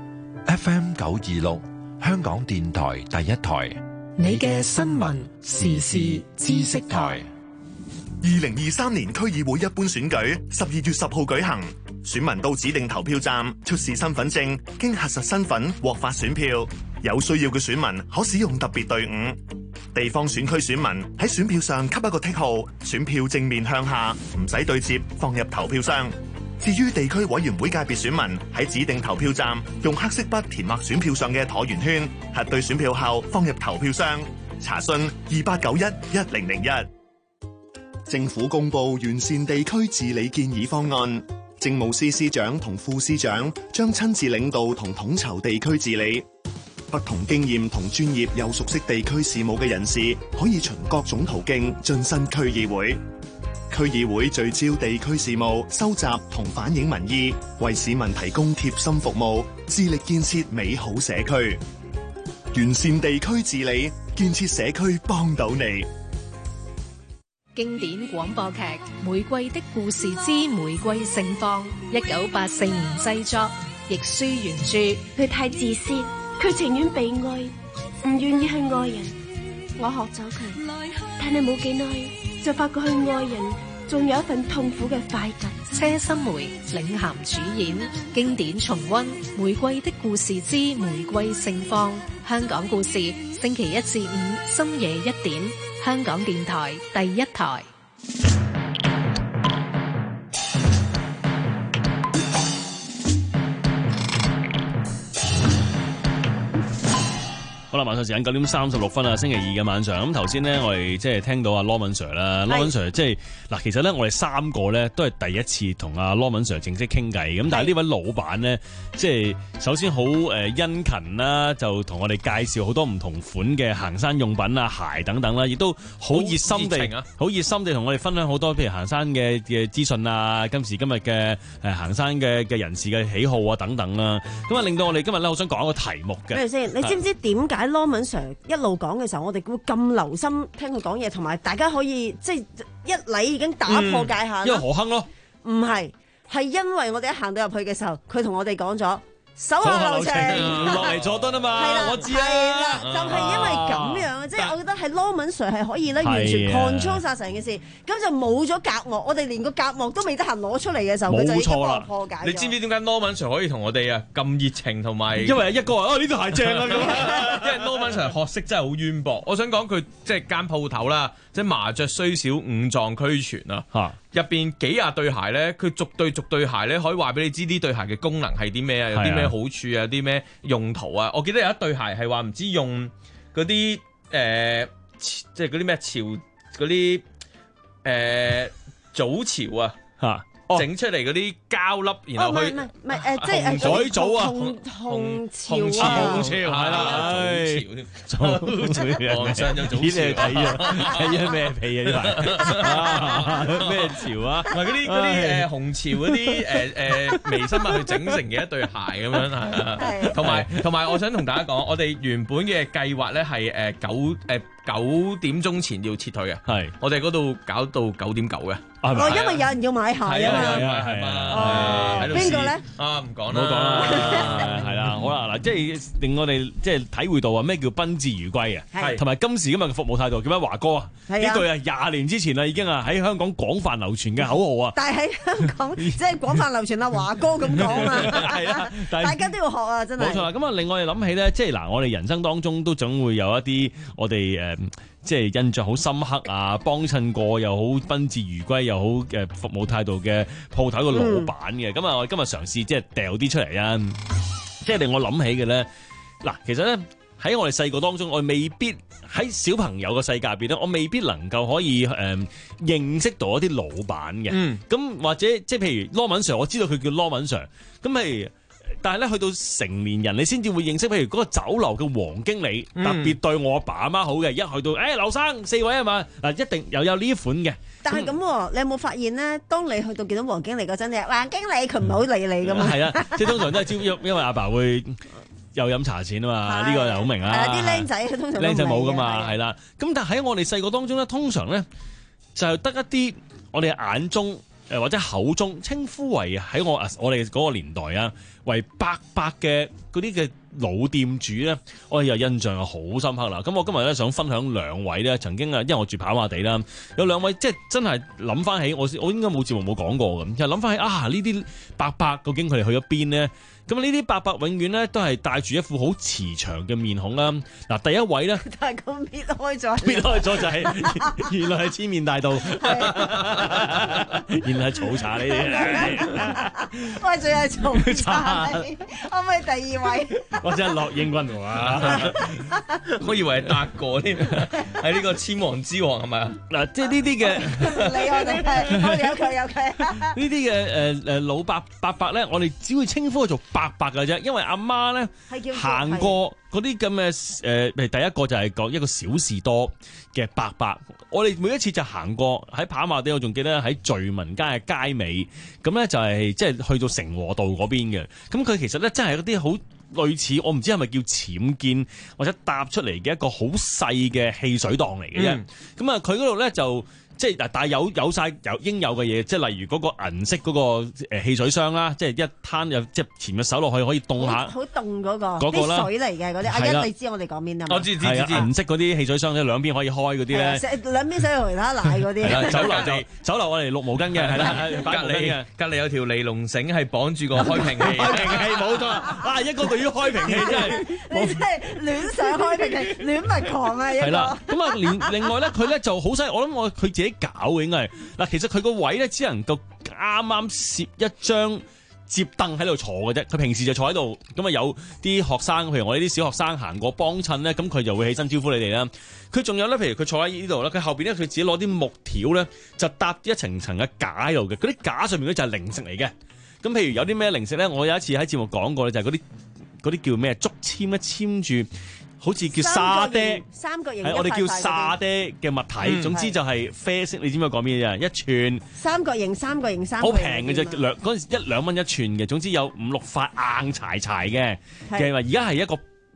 F M 九二六，香港電台第一台， 你嘅新聞時事知識台。 二零二三年區議會一般選舉十二月十號舉行，選民到指定投票站出示身份證，經核實身份獲發選票。有需要嘅選民可使用特別隊伍。地方選區選民喺選票上給一個剔號，選票正面向下，唔使對接，放入投票箱。至於地區委員會界別選民喺指定投票站用黑色筆填畫選票上嘅橢圓圈，核對選票後放入投票箱。查詢二八九一一零零一。政府公布完善地區治理建議方案，政務司司長同副司長將親自領導同統籌地區治理。不同經驗同專業又熟悉地區事務嘅人士，可以循各種途徑晉身區議會。區議會聚焦地區事務，收集同反映民意，為市民提供貼心服務，致力建設美好社區。完善地區治理，建設社區，幫到你。 經典廣播劇《玫瑰的故事之玫瑰盛放》，一九八四年製作，亦舒原著。 佢太自私。佢情願被愛，唔願意去愛人。我學咗佢，但係冇幾耐就發覺去愛人仲有一份痛苦嘅快感。 車心梅領銜主演，經典重溫《玫瑰的故事之玫瑰盛放》。香港故事，星期一至五深夜一點，香港電台第一台。 好啦，晚上時間九點三十六分啊，星期二嘅晚上。咁頭先呢，我哋即係聽到阿羅文 Sir 啦，羅文 Sir 即係嗱，其實咧我哋三個咧都係第一次同阿羅文 Sir 正式傾偈。咁但係呢位老闆咧，即係首先好誒殷勤啦，就同我哋介紹好多唔同款嘅行山用品啊、鞋等等啦，亦都好熱心地、好熱心地同我哋分享好多譬如行山嘅嘅資訊啊，今時今日嘅誒行山嘅嘅人士嘅喜好啊等等啦。咁啊，令到我哋今日咧好想講一個題目嘅。 咩先？你知唔知點解？羅文 Sir 一路講嘅時候，我哋會咁留心聽佢講嘢，同埋大家可以即係一禮已經打破界限、嗯。 因為何坑咯， 唔係，係因為我哋一行到入去嘅時候，佢同我哋講咗手下留情落嚟佐敦啊嘛，我知啊， 係啦，就係因為咁樣，即係我覺得係 Norman Sir 係可以咧完全 control 曬成件事，咁就冇咗隔膜，我哋連個隔膜都未得閒攞出嚟嘅時候，佢就已經幫我破解。 你知唔知點解 Norman Sir 可以同我哋啊咁熱情同埋？ 因為一個啊呢對鞋正啊咁， 因為 Norman Sir 學識真係好淵博。我想講佢即係間鋪頭啦，即係麻雀雖小五臟俱全啊，入邊幾廿對鞋咧，佢逐對逐對鞋咧可以話俾你知呢對鞋嘅功能係啲咩啊，有啲咩好處啊，有啲咩用途啊。我記得有一對鞋係話唔知用嗰啲誒，即係嗰啲咩潮嗰啲誒早潮啊嚇。整出嚟嗰啲膠粒，然後去唔係唔係誒，即係改組啊， 紅紅潮啊，紅潮係啦，早潮，皇上就早潮睇啊，睇咗咩屁啊呢排？咩潮啊？ 唔係嗰啲嗰啲誒紅潮嗰啲誒誒微生物去整成嘅一對鞋咁樣係，同埋同埋我想同大家講，我哋原本嘅計劃咧係誒九誒九點鐘前要撤退嘅，係我哋嗰度搞到九點九嘅。 哦，因為有人要買鞋啊嘛， 係啊係啊， 邊個咧？ 啊唔講啦，唔好講啦，係啦，好啦嗱，即係令我哋即係體會到啊咩叫賓至如歸啊，係同埋今時今日嘅服務態度，叫咩華哥啊？呢句啊廿年之前啦，已經啊喺香港廣泛流傳嘅口號啊， 但係喺香港即係廣泛流傳啊華哥咁講啊，係啊，大家都要學啊，真係冇錯啦。咁啊，令我哋諗起咧，即係嗱，我哋人生當中都總會有一啲我哋誒。即係印象好深刻啊！幫襯過又好賓至如歸又好嘅服務態度嘅鋪頭嘅老闆嘅，咁啊、嗯、我哋今日嘗試即係掉啲出嚟啊！即係令我諗起嘅咧，嗱，其實咧喺我哋細個當中，我未必喺小朋友嘅世界入邊咧，我未必能夠可以誒、呃、認識到一啲老闆嘅。嗯，咁或者即係譬如羅文 Sir，我知道佢叫羅文 Sir，咁譬如。但係咧，去到成年人，你先至會認識，譬如嗰個酒樓嘅黃經理，嗯、特別對我阿爸阿媽好嘅。一去到，誒、欸，劉生四位係嘛？嗱，一定又有呢一款嘅。 但係咁、嗯，你有冇發現咧？當你去到見到黃經理嗰陣咧，黃經理佢唔係好理你噶嘛？係啊， 即係通常都係招，因為阿爸會又飲茶錢啊嘛。呢個又好明啦。 啲僆仔通常僆仔冇噶嘛，係啦。咁但係喺我哋細個當中咧，通常咧就係得一啲我哋眼中。誒或者口中稱呼為喺我我哋嗰個年代啊，為伯伯嘅嗰啲嘅老店主咧，我哋又印象好深刻啦。咁我今日咧想分享兩位咧，曾經啊，因為我住跑馬地啦，有兩位即係真係諗翻起我，我應該冇節目冇講過咁，就諗翻起啊呢啲伯伯究竟佢哋去咗邊呢？咁呢啲伯伯永遠咧都係帶住一副好慈祥嘅面孔啦。嗱，第一位咧， 但係咁搣開咗， 搣開咗就係原來係千面大盜，原來係草茶呢啲。 喂，仲有草茶，可唔可以第二位？ 我真係樂英君喎， 我以為係達哥添，係呢個千王之王係咪啊？ 嗱，即係呢啲嘅， 你我哋係我哋有佢有佢。 呢啲嘅誒誒老伯伯伯咧，我哋只會稱呼佢做伯伯嘅啫，因為阿媽咧行過嗰啲咁嘅誒，譬如第一個就係講一個小士多嘅伯伯，我哋每一次就行過喺跑馬地，我仲記得喺聚民街嘅街尾，咁咧就係即係去到成和道嗰邊嘅，咁佢其實咧真係嗰啲好類似，我唔知係咪叫僭建或者搭出嚟嘅一個好細嘅汽水檔嚟嘅啫，咁啊佢嗰度咧就。即係嗱，但係有有曬有應有嘅嘢，即係例如嗰個銀色嗰個誒汽水箱啦，即係一攤有即係潛個手落去可以凍下， 好凍嗰個， 嗰個啦， 啲水嚟嘅嗰啲。阿欣，你知我哋講邊啊？ 我知知知知。 銀色嗰啲汽水箱咧，兩邊可以開嗰啲咧， 兩邊使用其他奶嗰啲。 係啦，酒樓就酒樓我哋綠毛巾嘅，係啦， 隔離隔離有條尼龍繩係綁住個開瓶器， 開瓶器冇錯。啊，一個對於開瓶器真係， 你真係亂想開瓶器，亂物狂啊！一個。係啦， 咁啊，另另外咧，佢咧就好犀利，我諗我佢自己搞嘅應該係。嗱，其實佢個位咧只能夠啱啱攝一張摺凳喺度坐嘅啫。佢平時就坐喺度，咁啊有啲學生，譬如我呢啲小學生行過幫襯咧，咁佢就會起身招呼你哋啦。佢仲有咧，譬如佢坐喺呢度咧，佢後邊咧佢自己攞啲木條咧，就搭一層層嘅架喺度嘅。嗰啲架上面咧就係零食嚟嘅。咁譬如有啲咩零食咧，我有一次喺節目講過咧，就係嗰啲嗰啲叫咩竹籤咧，籤住。好似叫沙爹， 三角形， 係我哋叫沙爹嘅物體。嗯、總之就係啡色，你知唔知我講咩啫？一串三角形，三角形，三好平嘅啫，兩嗰陣時一兩蚊一串嘅。總之有五六塊硬柴柴嘅嘅，而家係一個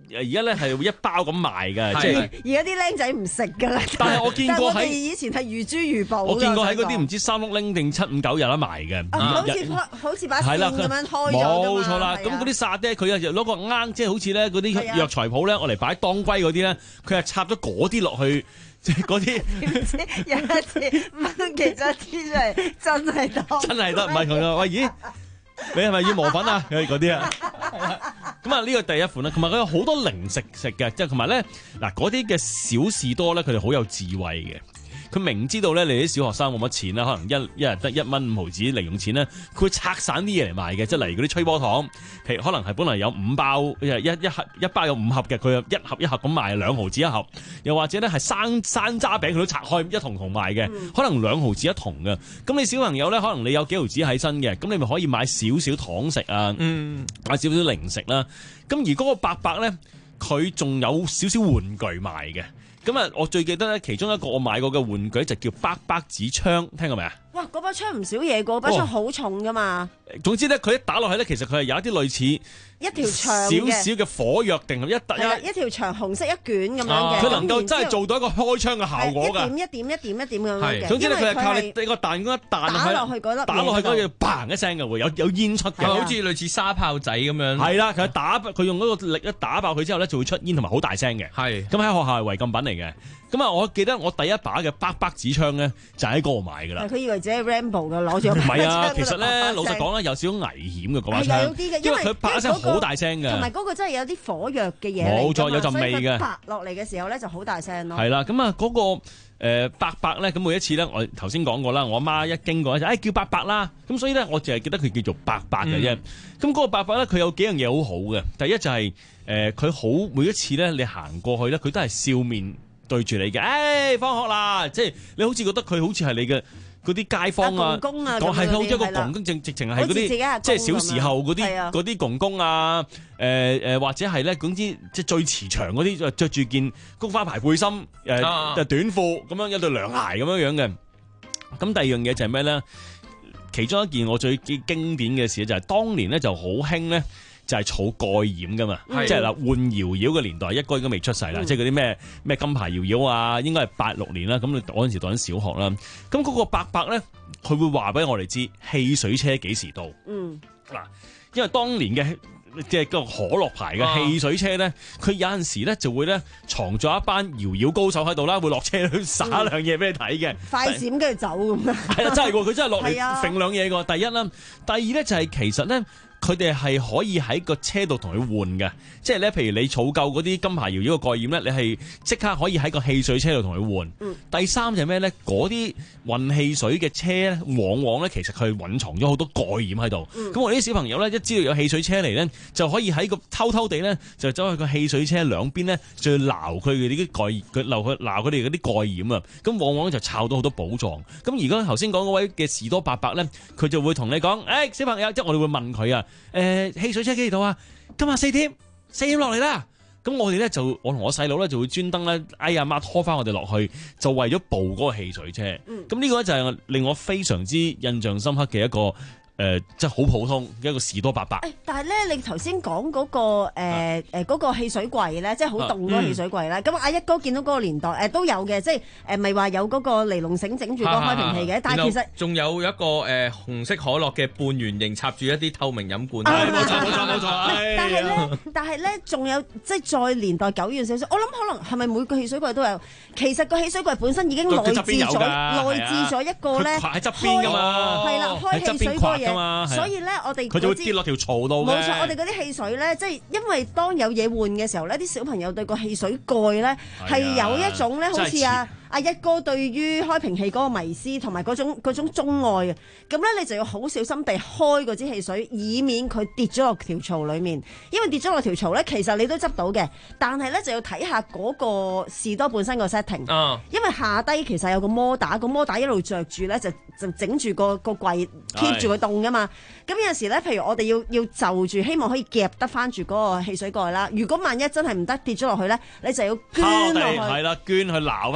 而家咧係會一包咁賣嘅，即係而家啲僆仔唔食㗎啦。 但係我見過喺以前係如珠如寶。 我見過喺嗰啲唔知三六零定七五九有得賣嘅。 好似好似把線咁樣開咗㗎嘛。 冇錯啦，咁嗰啲沙爹佢又攞個罌，即係好似咧嗰啲藥材鋪咧，我嚟擺當歸嗰啲咧，佢係插咗嗰啲落去。即係嗰啲， 有一次掹其中一啲出嚟，真係得， 真係得，唔係佢啊！喂，咦，你係咪要磨粉啊？嗰啲啊，咁啊呢個第一款啦，同埋佢有好多零食食嘅，即係同埋咧嗱嗰啲嘅小士多咧，佢哋好有智慧嘅。佢明知道咧，你啲小學生冇乜錢啦，可能一一日得一蚊五毫子零用錢咧，佢會拆散啲嘢嚟賣嘅，即係例如嗰啲吹波糖，譬如可能係本來有五包，一一盒一包有五盒嘅，佢又一盒一盒咁賣兩毫子一盒，又或者咧係生山楂餅，佢都拆開一桶桶賣嘅，嗯、可能兩毫子一桶嘅。咁你小朋友咧，可能你有幾毫子喺身嘅，咁你咪可以買少少糖食啊，嗯、買少少零食啦。咁而嗰個伯伯咧，佢仲有少少玩具賣嘅。咁啊！我最記得咧，其中一個我買過嘅玩具就叫伯伯子槍，聽過未啊？哇！ 嗰把槍唔少嘢㗎，把槍好重㗎嘛。 總之咧，佢一打落去咧，其實佢係有一啲類似一條長少少嘅火藥定係一係一條長紅色一卷咁樣嘅。 佢能夠真係做到一個開槍嘅效果㗎。 一點一點一點一點咁樣嘅。 總之咧，佢係靠你你個彈弓一彈打落去嗰粒， 打落去嗰嘢嘭一聲嘅會有有煙出嘅， 好似類似沙炮仔咁樣。 係啦，佢打佢用嗰個力一打爆佢之後咧，就會出煙同埋好大聲嘅。係咁喺學校係違禁品嚟嘅。咁啊，我記得我第一把嘅伯伯子槍咧，就喺嗰度買㗎啦。 佢以為自己係 Rambo 嘅，攞住個槍。 唔係啊，其實咧，老實講咧，有少少危險嘅嗰把槍。 有啲嘅， 因為佢啪一聲好大聲嘅。 同埋嗰個真係有啲火藥嘅嘢。 冇錯，有陣味嘅。 啪落嚟嘅時候咧，就好大聲咯。 係啦，咁啊嗰個誒伯伯咧，咁每一次咧，我頭先講過啦，我阿媽一經過就誒叫伯伯啦。咁所以咧，我淨係記得佢叫做伯伯嘅啫。咁嗰個伯伯咧，佢有幾樣嘢好好嘅。第一就係誒佢好每一次咧，你行過去咧，佢都係笑面對住你嘅，誒、哎，放學啦！即係你好似覺得佢好似係你嘅嗰啲街坊啊，公公啊，講係好似一個公公，直直情係嗰啲，即係小時候嗰啲嗰啲公公啊，誒、呃、誒，或者係咧，總之即係最慈祥嗰啲，着住件菊花牌背心，誒、呃，啊、短褲咁樣一對涼鞋咁樣樣嘅。咁第二樣嘢就係咩咧？其中一件我最經典嘅事就係、是、當年咧就好興咧。就係儲蓋染噶嘛，嗯、即係嗱換搖搖嘅年代，一哥應該未出世啦，嗯、即係嗰啲咩咩金牌搖搖啊，應該係八六年啦，咁你嗰陣時讀緊小學啦，咁嗰個伯伯咧，佢會話俾我哋知汽水車幾時到？嗯，嗱，因為當年嘅即係個可樂牌嘅汽水車咧，佢、啊、有陣時咧就會咧藏咗一班搖搖高手喺度啦，會落車去撒兩嘢俾你睇嘅， 快閃跟住走咁啊！係啊，真係喎，佢真係落嚟揈兩嘢㗎。第一啦，第二咧就係其實咧。佢哋係可以喺個車度同佢換嘅，即係咧，譬如你儲夠嗰啲金牌搖搖嘅蓋染咧，你係即刻可以喺個汽水車度同佢換。嗯、第三就係咩咧？嗰啲運汽水嘅車咧，往往咧其實佢隱藏咗好多蓋染喺度。咁、嗯、我哋啲小朋友咧，一知道有汽水車嚟咧，就可以喺個偷偷地咧，就走去個汽水車兩邊咧，就去撈佢哋啲蓋，佢撈佢撈佢哋嗰啲蓋染啊！咁往往就抄到好多寶藏。咁而家頭先講嗰位嘅士多伯伯咧，佢就會同你講：誒、欸、小朋友，即係我哋會問佢啊。誒、呃、汽水車幾度啊？今日四點，四點落嚟啦。咁我哋咧就，我同我細佬咧就會專登咧，哎呀媽拖翻我哋落去，就為咗報嗰個汽水車。咁呢、嗯、個咧就係令我非常之印象深刻嘅一個。誒、呃，即係好普通嘅一個士多伯伯。誒、欸， 但係咧，你頭先講嗰個誒誒嗰個汽水櫃咧，即係好凍嗰個汽水櫃咧。咁、啊嗯、阿一哥見到嗰個年代誒、呃、都有嘅，即係誒咪話有嗰個尼龍繩整住個開瓶器嘅。啊、但係其實仲有一個誒、呃、紅色可樂嘅半圓形插住一啲透明飲管。 冇錯冇錯冇錯。 但係咧，但係咧，仲有即係再年代久遠少少。我諗可能係咪每個汽水櫃都有？其實個汽水櫃本身已經內置咗內置咗一個咧， 喺側邊㗎嘛。 係啦，開汽水櫃。所以咧，我哋佢就會跌落條槽度。 冇錯，我哋嗰啲汽水咧，即係因為當有嘢換嘅時候咧，啲小朋友對個汽水蓋咧係有一種咧，好似啊阿一哥對於開瓶器嗰個迷思同埋嗰種嗰種鍾愛嘅。咁咧，你就要好小心地開嗰支汽水，以免佢跌咗落條槽裡面。因為跌咗落條槽咧，其實你都執到嘅，但係咧就要睇下嗰個士多本身個 setting。哦。因為下低其實有個摩打，個摩打一路着住咧，就就整住個個櫃 keep 住佢凍㗎嘛。咁有陣時咧，譬如我哋要要就住，希望可以夾得翻住嗰個汽水蓋啦。如果萬一真係唔得跌咗落去咧，你就要捐落去。 係啦，捐去撈翻上嚟。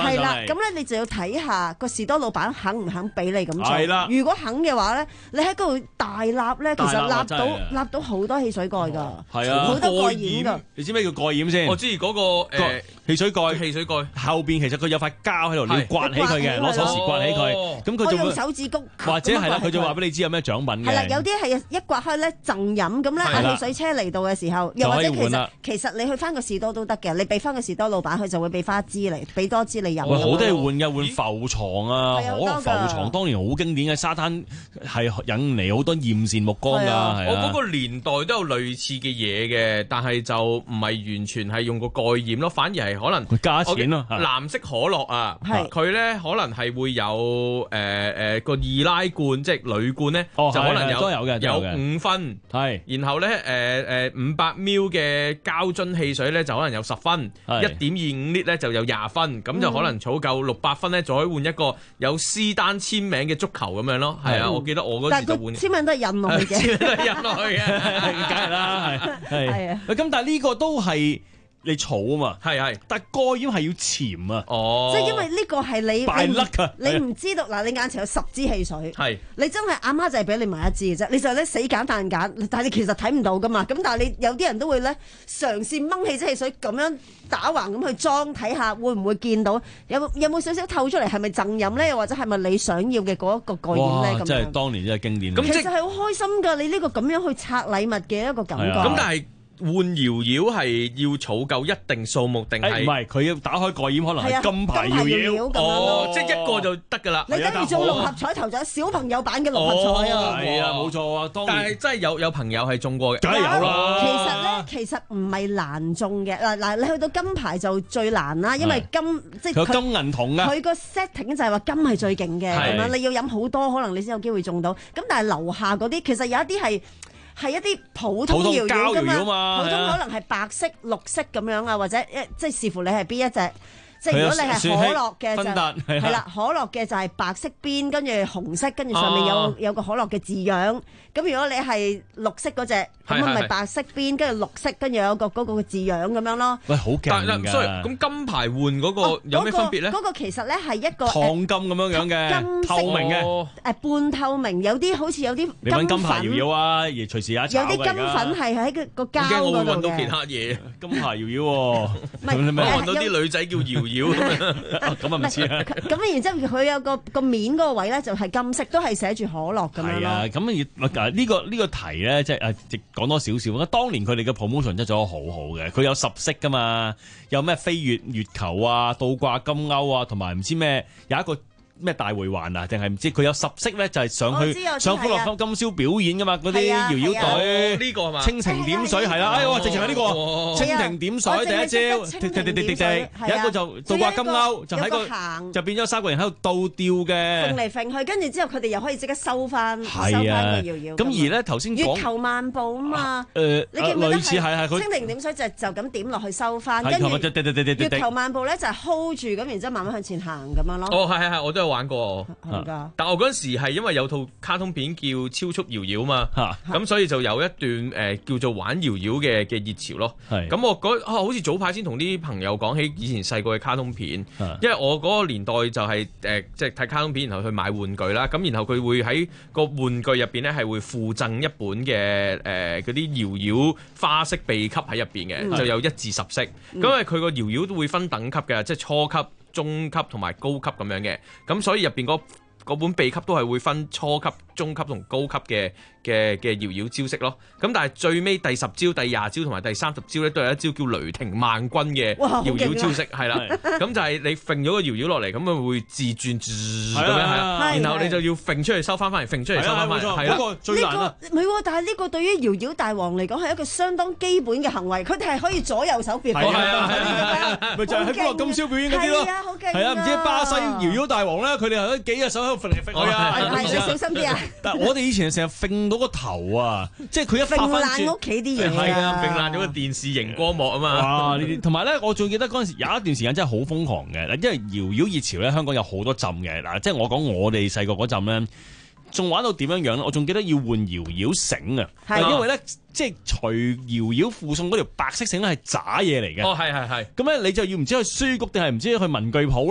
咁咧你就要睇下個士多老闆肯唔肯俾你咁做。 係啦， 如果肯嘅話咧，你喺嗰度大立咧，其實立到立到好多汽水蓋㗎， 係啊， 好多蓋掩㗎。 你知咩叫蓋掩先？ 我知嗰個誒汽水蓋， 汽水蓋後邊其實佢有塊膠喺度，你要刮起佢嘅，攞手匙刮起佢。咁佢就用手指谷， 或者係啦，佢就話俾你知有咩獎品嘅。 係啦，有啲係一刮開咧贈飲咁咧，汽水車嚟到嘅時候，又或者其實其實你去翻個士多都得嘅，你俾翻個士多老闆，佢就會俾翻一支嚟，俾多支你飲。 喂，好多係換嘅，換浮床啊，可能浮床當年好經典嘅，沙灘係引嚟好多艷羨目光㗎。 我嗰個年代都有類似嘅嘢嘅，但係就唔係完全係用個蓋掩咯，反而係可能佢加錢咯。 藍色可樂啊，佢咧可能係會有誒誒個易拉罐，即係鋁罐咧，就可能有有嘅有五分，係。然後咧誒誒五百 ml 嘅膠樽汽水咧就可能有十分，一點二五 lit 咧就有廿分，咁就可能儲夠六百分咧，就可以換一個有施丹簽名嘅足球咁樣咯。係啊，我記得我嗰時就換。 簽名都係印落去嘅， 簽名都係印落去嘅， 梗係啦，係係啊。 喂，咁但係呢個都係你儲啊嘛， 係係， 但係蓋掩係要潛啊， 哦， 即係因為呢個係你敗甩㗎， 你唔知道嗱，你眼前有十支汽水， 係，你真係阿媽就係俾你買一支嘅啫，你就咧死揀爛揀，但係你其實睇唔到噶嘛，咁但係你有啲人都會咧嘗試掹起支汽水咁樣打橫咁去裝，睇下會唔會見到有有冇少少透出嚟，係咪贈飲咧，又或者係咪你想要嘅嗰一個蓋掩咧？咁真係當年真係經典。 咁其實係好開心㗎，你呢個咁樣去拆禮物嘅一個感覺。 咁但係換搖搖係要儲夠一定數目定係？ 唔係，佢要打開蓋掩，可能係金牌搖搖哦，即係一個就得㗎啦。 你跟住做六合彩頭獎，小朋友版嘅六合彩啊！ 係啊，冇錯啊。 但係真係有有朋友係中過嘅， 梗係有啦。 其實咧，其實唔係難中嘅嗱嗱，你去到金牌就最難啦，因為金即係佢金銀銅啊。 佢個 setting 就係話金係最勁嘅咁樣，你要飲好多，可能你先有機會中到。咁但係樓下嗰啲，其實有一啲係。係一啲普通搖搖㗎嘛，普通可能係白色、綠色咁樣啊，或者即係視乎你係邊一隻。即係如果你係可樂嘅就係啦，可樂嘅就係白色邊，跟住紅色，跟住上面有有個可樂嘅字樣。咁如果你係綠色嗰隻，咁咪白色邊，跟住綠色，跟住有個嗰個嘅字樣咁樣咯。 喂，好勁㗎！ 所以咁金牌換嗰個有咩分別咧？ 嗰個其實咧係一個燙金咁樣樣嘅，透明嘅， 誒半透明，有啲好似有啲你揾金牌搖搖啊，而隨時有一炒㗎。 有啲金粉係喺個膠嗰度嘅。 我會揾到其他嘢， 金牌搖搖喎。 唔係， 我揾到啲女仔叫搖搖咁啊，唔知啊。 咁然之後佢有個個面嗰個位咧就係金色，都係寫住可樂咁樣咯。係啊， 咁啊呢個呢個題咧即係誒講多少少。當年佢哋嘅 promotion 真係做得好好嘅，佢有十色噶嘛，有咩飛越月球啊、倒掛金鈎啊，同埋唔知咩有一個。咩大回環啊？定係唔知佢有十色咧，就係上去上歡樂今今宵表演噶嘛？嗰啲搖搖隊呢個係嘛？ 蜻蜓點水係啦，哎呀，直情係呢個蜻蜓點水第一招，滴滴滴滴滴滴，有一個就倒掛金鈎，就喺個就變咗三個人喺度倒吊嘅， 揈嚟揈去，跟住之後佢哋又可以即刻收翻，收翻個搖搖。 咁而咧頭先月球漫步啊嘛， 誒你記唔記得類似係係佢蜻蜓點水就就咁點落去收翻，跟住月球漫步咧就係 hold 住咁，然之後慢慢向前行咁樣咯。 哦，係係係，我都有玩過， 嗯、 但我嗰陣時係因為有套卡通片叫《超速搖搖》嘛，咁、啊、所以就有一段誒、呃、叫做玩搖搖嘅嘅熱潮咯。咁我嗰、啊、好似早排先同啲朋友講起以前細個嘅卡通片，因為我嗰個年代就係誒即係睇卡通片，然後去買玩具啦。咁然後佢會喺個玩具入邊咧係會附贈一本嘅誒嗰啲搖搖花式秘笈喺入邊嘅，嗯、就有一至十式。咁因為佢個搖搖都會分等級嘅，即係初級、中級同埋高級咁樣嘅，咁所以入邊嗰嗰本秘笈都係會分初級、中級同高級嘅嘅嘅搖搖招式咯。咁但係最尾第十招、第廿招同埋第三十招咧，都有一招叫雷霆萬鈞嘅搖搖招式，係啦。咁就係你揈咗個搖搖落嚟，咁佢會自轉咁樣，係啦。然後你就要揈出嚟收翻翻嚟，揈出嚟收翻翻嚟，係啦。呢個最難啦。 唔係喎，但係呢個對於搖搖大王嚟講係一個相當基本嘅行為，佢哋係可以左右手別。 係啊係啊，咪就係喺歡樂今宵表演嗰啲咯。係啊，好勁。係啊，唔知巴西搖搖大王咧，佢哋係幾隻手喺度揈嚟揈去啊。 係你小心啲啊！ 但係我哋以前成日揈到個頭啊，即係佢一發翻轉， 揈爛屋企啲嘢。 係啊，揈爛咗個電視熒光幕啊嘛。 哇！呢啲同埋咧，我仲記得嗰陣時有一段時間真係好瘋狂嘅，因為搖搖熱潮咧，香港有好多浸嘅嗱，即係我講我哋細個嗰陣咧，仲玩到點樣樣咧？我仲記得要換搖搖繩啊，係因為咧，即係除搖搖附送嗰條白色繩咧係渣嘢嚟嘅。 哦，係係係。 咁咧你就要唔知去書局定係唔知去文具鋪咧，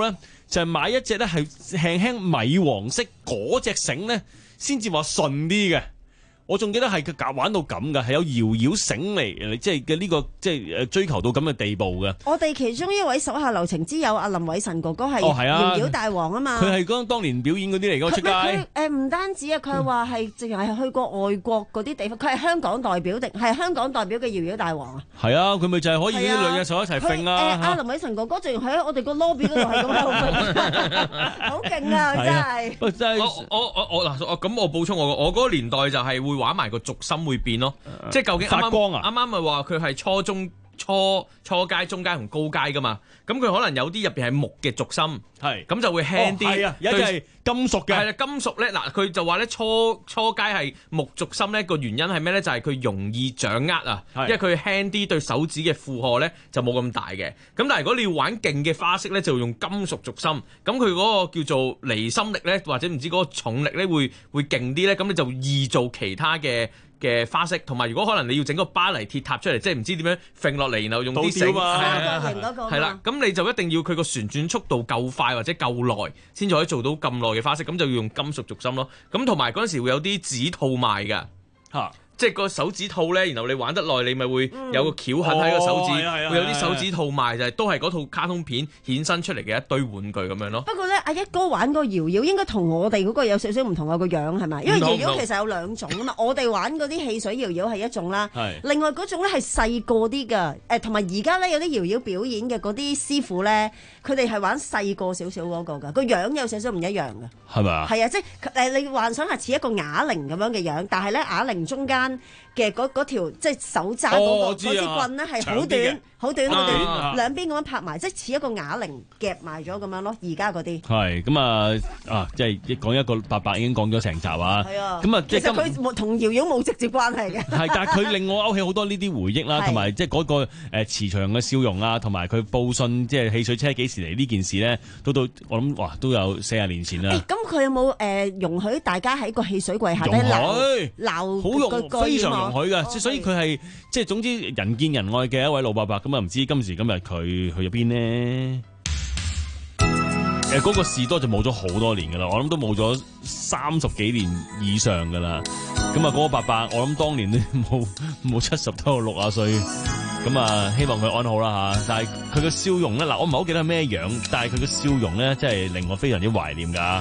就係買一隻咧係輕輕米黃色嗰隻繩咧，先至話順啲嘅。我仲記得係佢搞玩到咁嘅，係有搖搖繩嚟，即係嘅呢個即係誒追求到咁嘅地步嘅。 我哋其中一位手下留情之友阿林偉臣哥哥係搖搖大王啊嘛。 佢係嗰當年表演嗰啲嚟嘅出街。 佢誒唔單止啊，佢係話係淨係去過外國嗰啲地方，佢係香港代表定係香港代表嘅搖搖大王啊。 係啊，佢咪就係可以呢兩隻手一齊揈啊！ 阿林偉臣哥哥仲喺我哋個 lobby 嗰度係咁喺度揈，好勁啊！真係。 真係我我我嗱，我咁我補充我我嗰個年代就係會玩埋個軸心會變咯，呃、即係究竟啱啱發光啊！ 啱啱咪話佢係初中初初階、中階同高階噶嘛？咁佢可能有啲入邊係木嘅軸心，係咁就會輕啲。係、哦、啊，有啲係金屬嘅。係啦，金屬咧嗱，佢就話咧初初階係木軸心咧，個原因係咩咧？就係、是、佢容易掌握啊，因為佢輕啲，對手指嘅負荷咧就冇咁大嘅。咁但係如果你要玩勁嘅花式咧，就用金屬軸心，咁佢嗰個叫做離心力咧，或者唔知嗰個重力咧會會勁啲咧，咁你就易做其他嘅嘅花式，同埋如果可能你要整個巴黎鐵塔出嚟，即係唔知點樣揈落嚟，然後用啲繩，係啦，咁你就一定要佢個旋轉速度夠快或者夠耐，先至可以做到咁耐嘅花式，咁就要用金屬軸心咯。咁同埋嗰陣時會有啲指套賣㗎嚇。即係個手指套咧，然後你玩得耐，你咪會有個橋痕喺個手指，嗯哦、會有啲手指套賣，就係都係嗰套卡通片衍生出嚟嘅一堆玩具咁樣咯。 不過咧，阿一哥玩個搖搖應該同我哋嗰個有少少唔同啊個樣係咪？因為搖搖其實有兩種啊嘛，我哋玩嗰啲汽水搖搖係一種啦，另外嗰種咧係細個啲㗎，誒同埋而家咧有啲搖搖表演嘅嗰啲師傅咧，佢哋係玩細個少少嗰個㗎，個樣有少少唔一樣㗎。係咪啊？係啊，即係誒你幻想係似一個啞鈴咁樣嘅樣，但係咧啞鈴中間嘅嗰嗰條即係手揸嗰個嗰支棍咧係好短好短好短，兩邊咁樣拍埋，即係似一個啞鈴夾埋咗咁樣咯。而家嗰啲係咁啊啊！即係講一個伯伯已經講咗成集啊。係啊，咁啊，即係其實佢同搖搖冇直接關係嘅。係， 但係佢令我勾起好多呢啲回憶啦，同埋即係嗰個誒慈祥嘅笑容啊，同埋佢報信即係汽水車幾時嚟呢件事咧，到到我諗哇都有四十年前啦。 咁佢有冇誒容許大家喺個汽水櫃下底鬧鬧好容非常容許嘅，即係所以佢係即係總之人見人愛嘅一位老伯伯。咁啊唔知今時今日佢去咗邊呢？誒嗰個士多就冇咗好多年噶啦，我諗都冇咗三十幾年以上噶啦。咁啊嗰個伯伯，我諗當年都冇冇七十都有六啊歲。咁啊希望佢安好啦嚇。但係佢嘅笑容咧，嗱我唔係好記得係咩樣，但係佢嘅笑容咧真係令我非常之懷念㗎。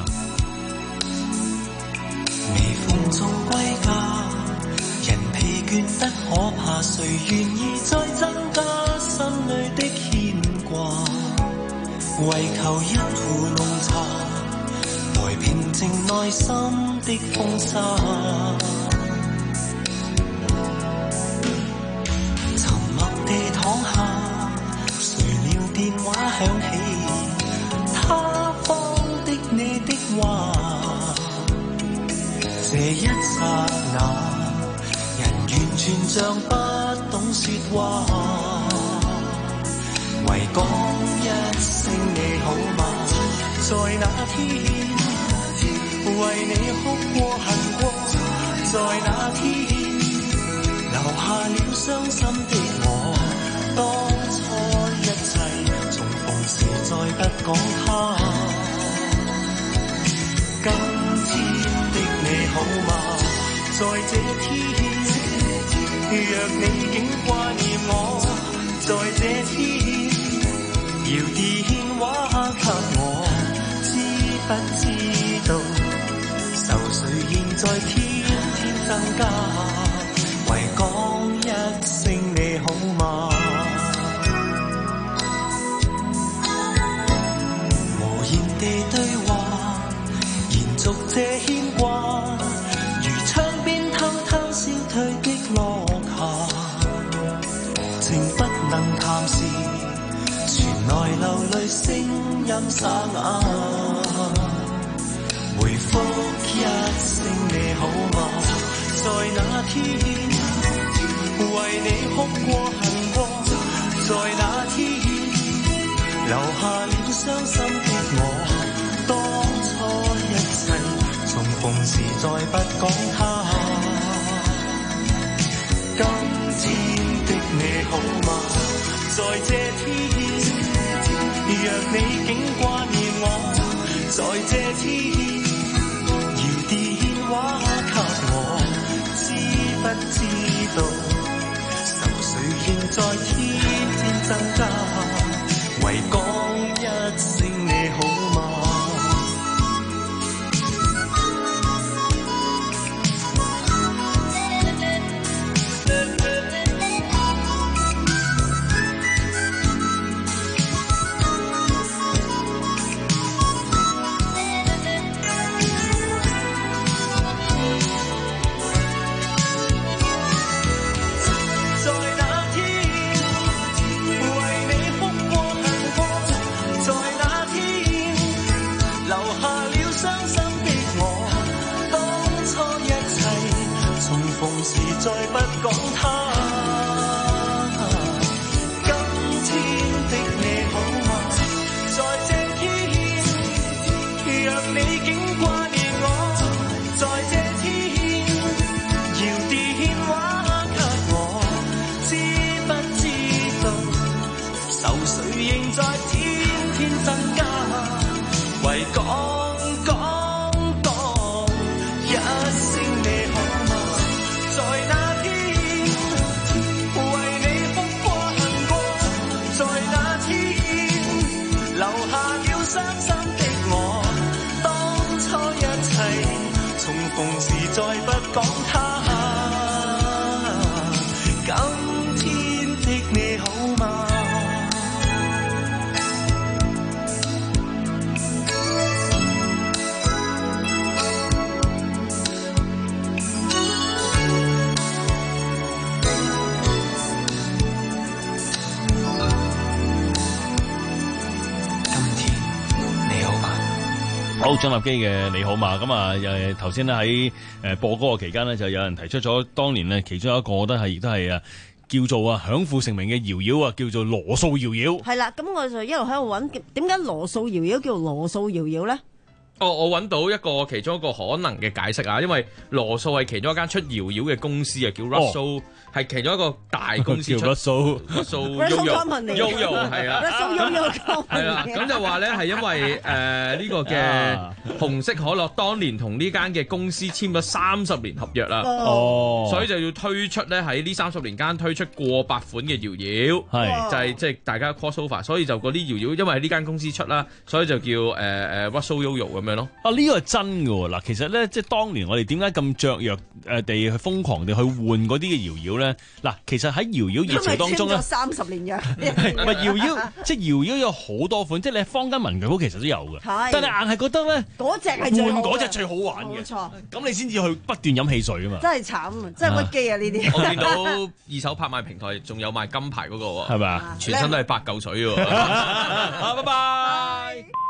微風中歸家，人疲倦得可怕，誰願意再增加心裏的牽掛？為求一壺濃茶，來平靜內心的風沙。沉默地躺下，誰料電話響起，他方的你的話。這一剎那，人完全像不懂說話，唯講一聲你好嗎？在那天，為你哭過恨過，在那天，留下了傷心的我。當初一切重逢時，再不講他。今天的你好嗎？在這天，若你竟掛念我，在這天，搖電話給我，知不知道愁緒現在天天增加，唯講一聲你好嗎？無言地對話，延續這牽掛，如窗邊偷偷消退的落霞，情不能談時，傳來流淚聲音沙啞，回覆一聲你好嗎？在那天，為你哭過恨過，在那天，留下了傷心的我。當初一切重逢時，再不講他。今天的你好嗎？在這天，若你竟掛念我， 知道，愁緒仍在天天增加，唯講一聲你好嗎？再不講他，今天的你好嗎？在這天，讓你竟掛念我，在這天，搖電話給我，知不知道，愁緒仍在天天增加，為講講講一聲你好嗎？在那天為你哭過恨過，在那天留下了傷心的我，當初一切重逢時再不講他，今天的你好嗎？ 好，張立基嘅你好嘛？咁啊，誒頭先咧喺誒播歌嘅期間呢，就有人提出咗當年呢其中一個，我覺得係亦都係啊叫做啊享負盛名嘅瑤瑤啊，叫做羅素瑤瑤。 係啦，咁我就一路喺度揾，點解羅素瑤瑤叫做羅素瑤瑤咧？ 哦，我揾到一個其中一個可能嘅解釋啊，因為羅素係其中一間出瑤瑤嘅公司啊，叫 Russell，係、哦、其中一個大公司出 Russell，Russell Yo-Yo 係啊 ，Russell Yo-Yo 係啦，咁就話咧係因為誒呢、呃這個嘅紅色可樂當年同呢間嘅公司簽咗三十年合約啦， 哦， 所以就要推出咧喺呢三十年間推出過百款嘅瑤瑤，係就係即係大家 crossover， 所以就嗰啲瑤瑤因為係呢間公司出啦，所以就叫誒誒、呃、Russell Yo-Yo 咁樣咯。 啊，呢個係真嘅喎！嗱，其實咧，即係當年我哋點解咁雀躍誒地去瘋狂地去換嗰啲嘅瑤瑤咧？嗱，其實喺瑤瑤熱潮當中咧， 三十年約， 唔係瑤瑤，即係瑤瑤有好多款，即係你坊間文具鋪其實都有嘅，但係硬係覺得咧嗰隻係最換嗰隻最好玩嘅， 冇錯。 咁你先至去不斷飲汽水啊嘛！ 真係慘啊！真係屈機啊！呢啲我見到二手拍賣平台仲有賣金牌嗰個喎， 係咪啊？ 全身都係八嚿水喎！好，拜拜。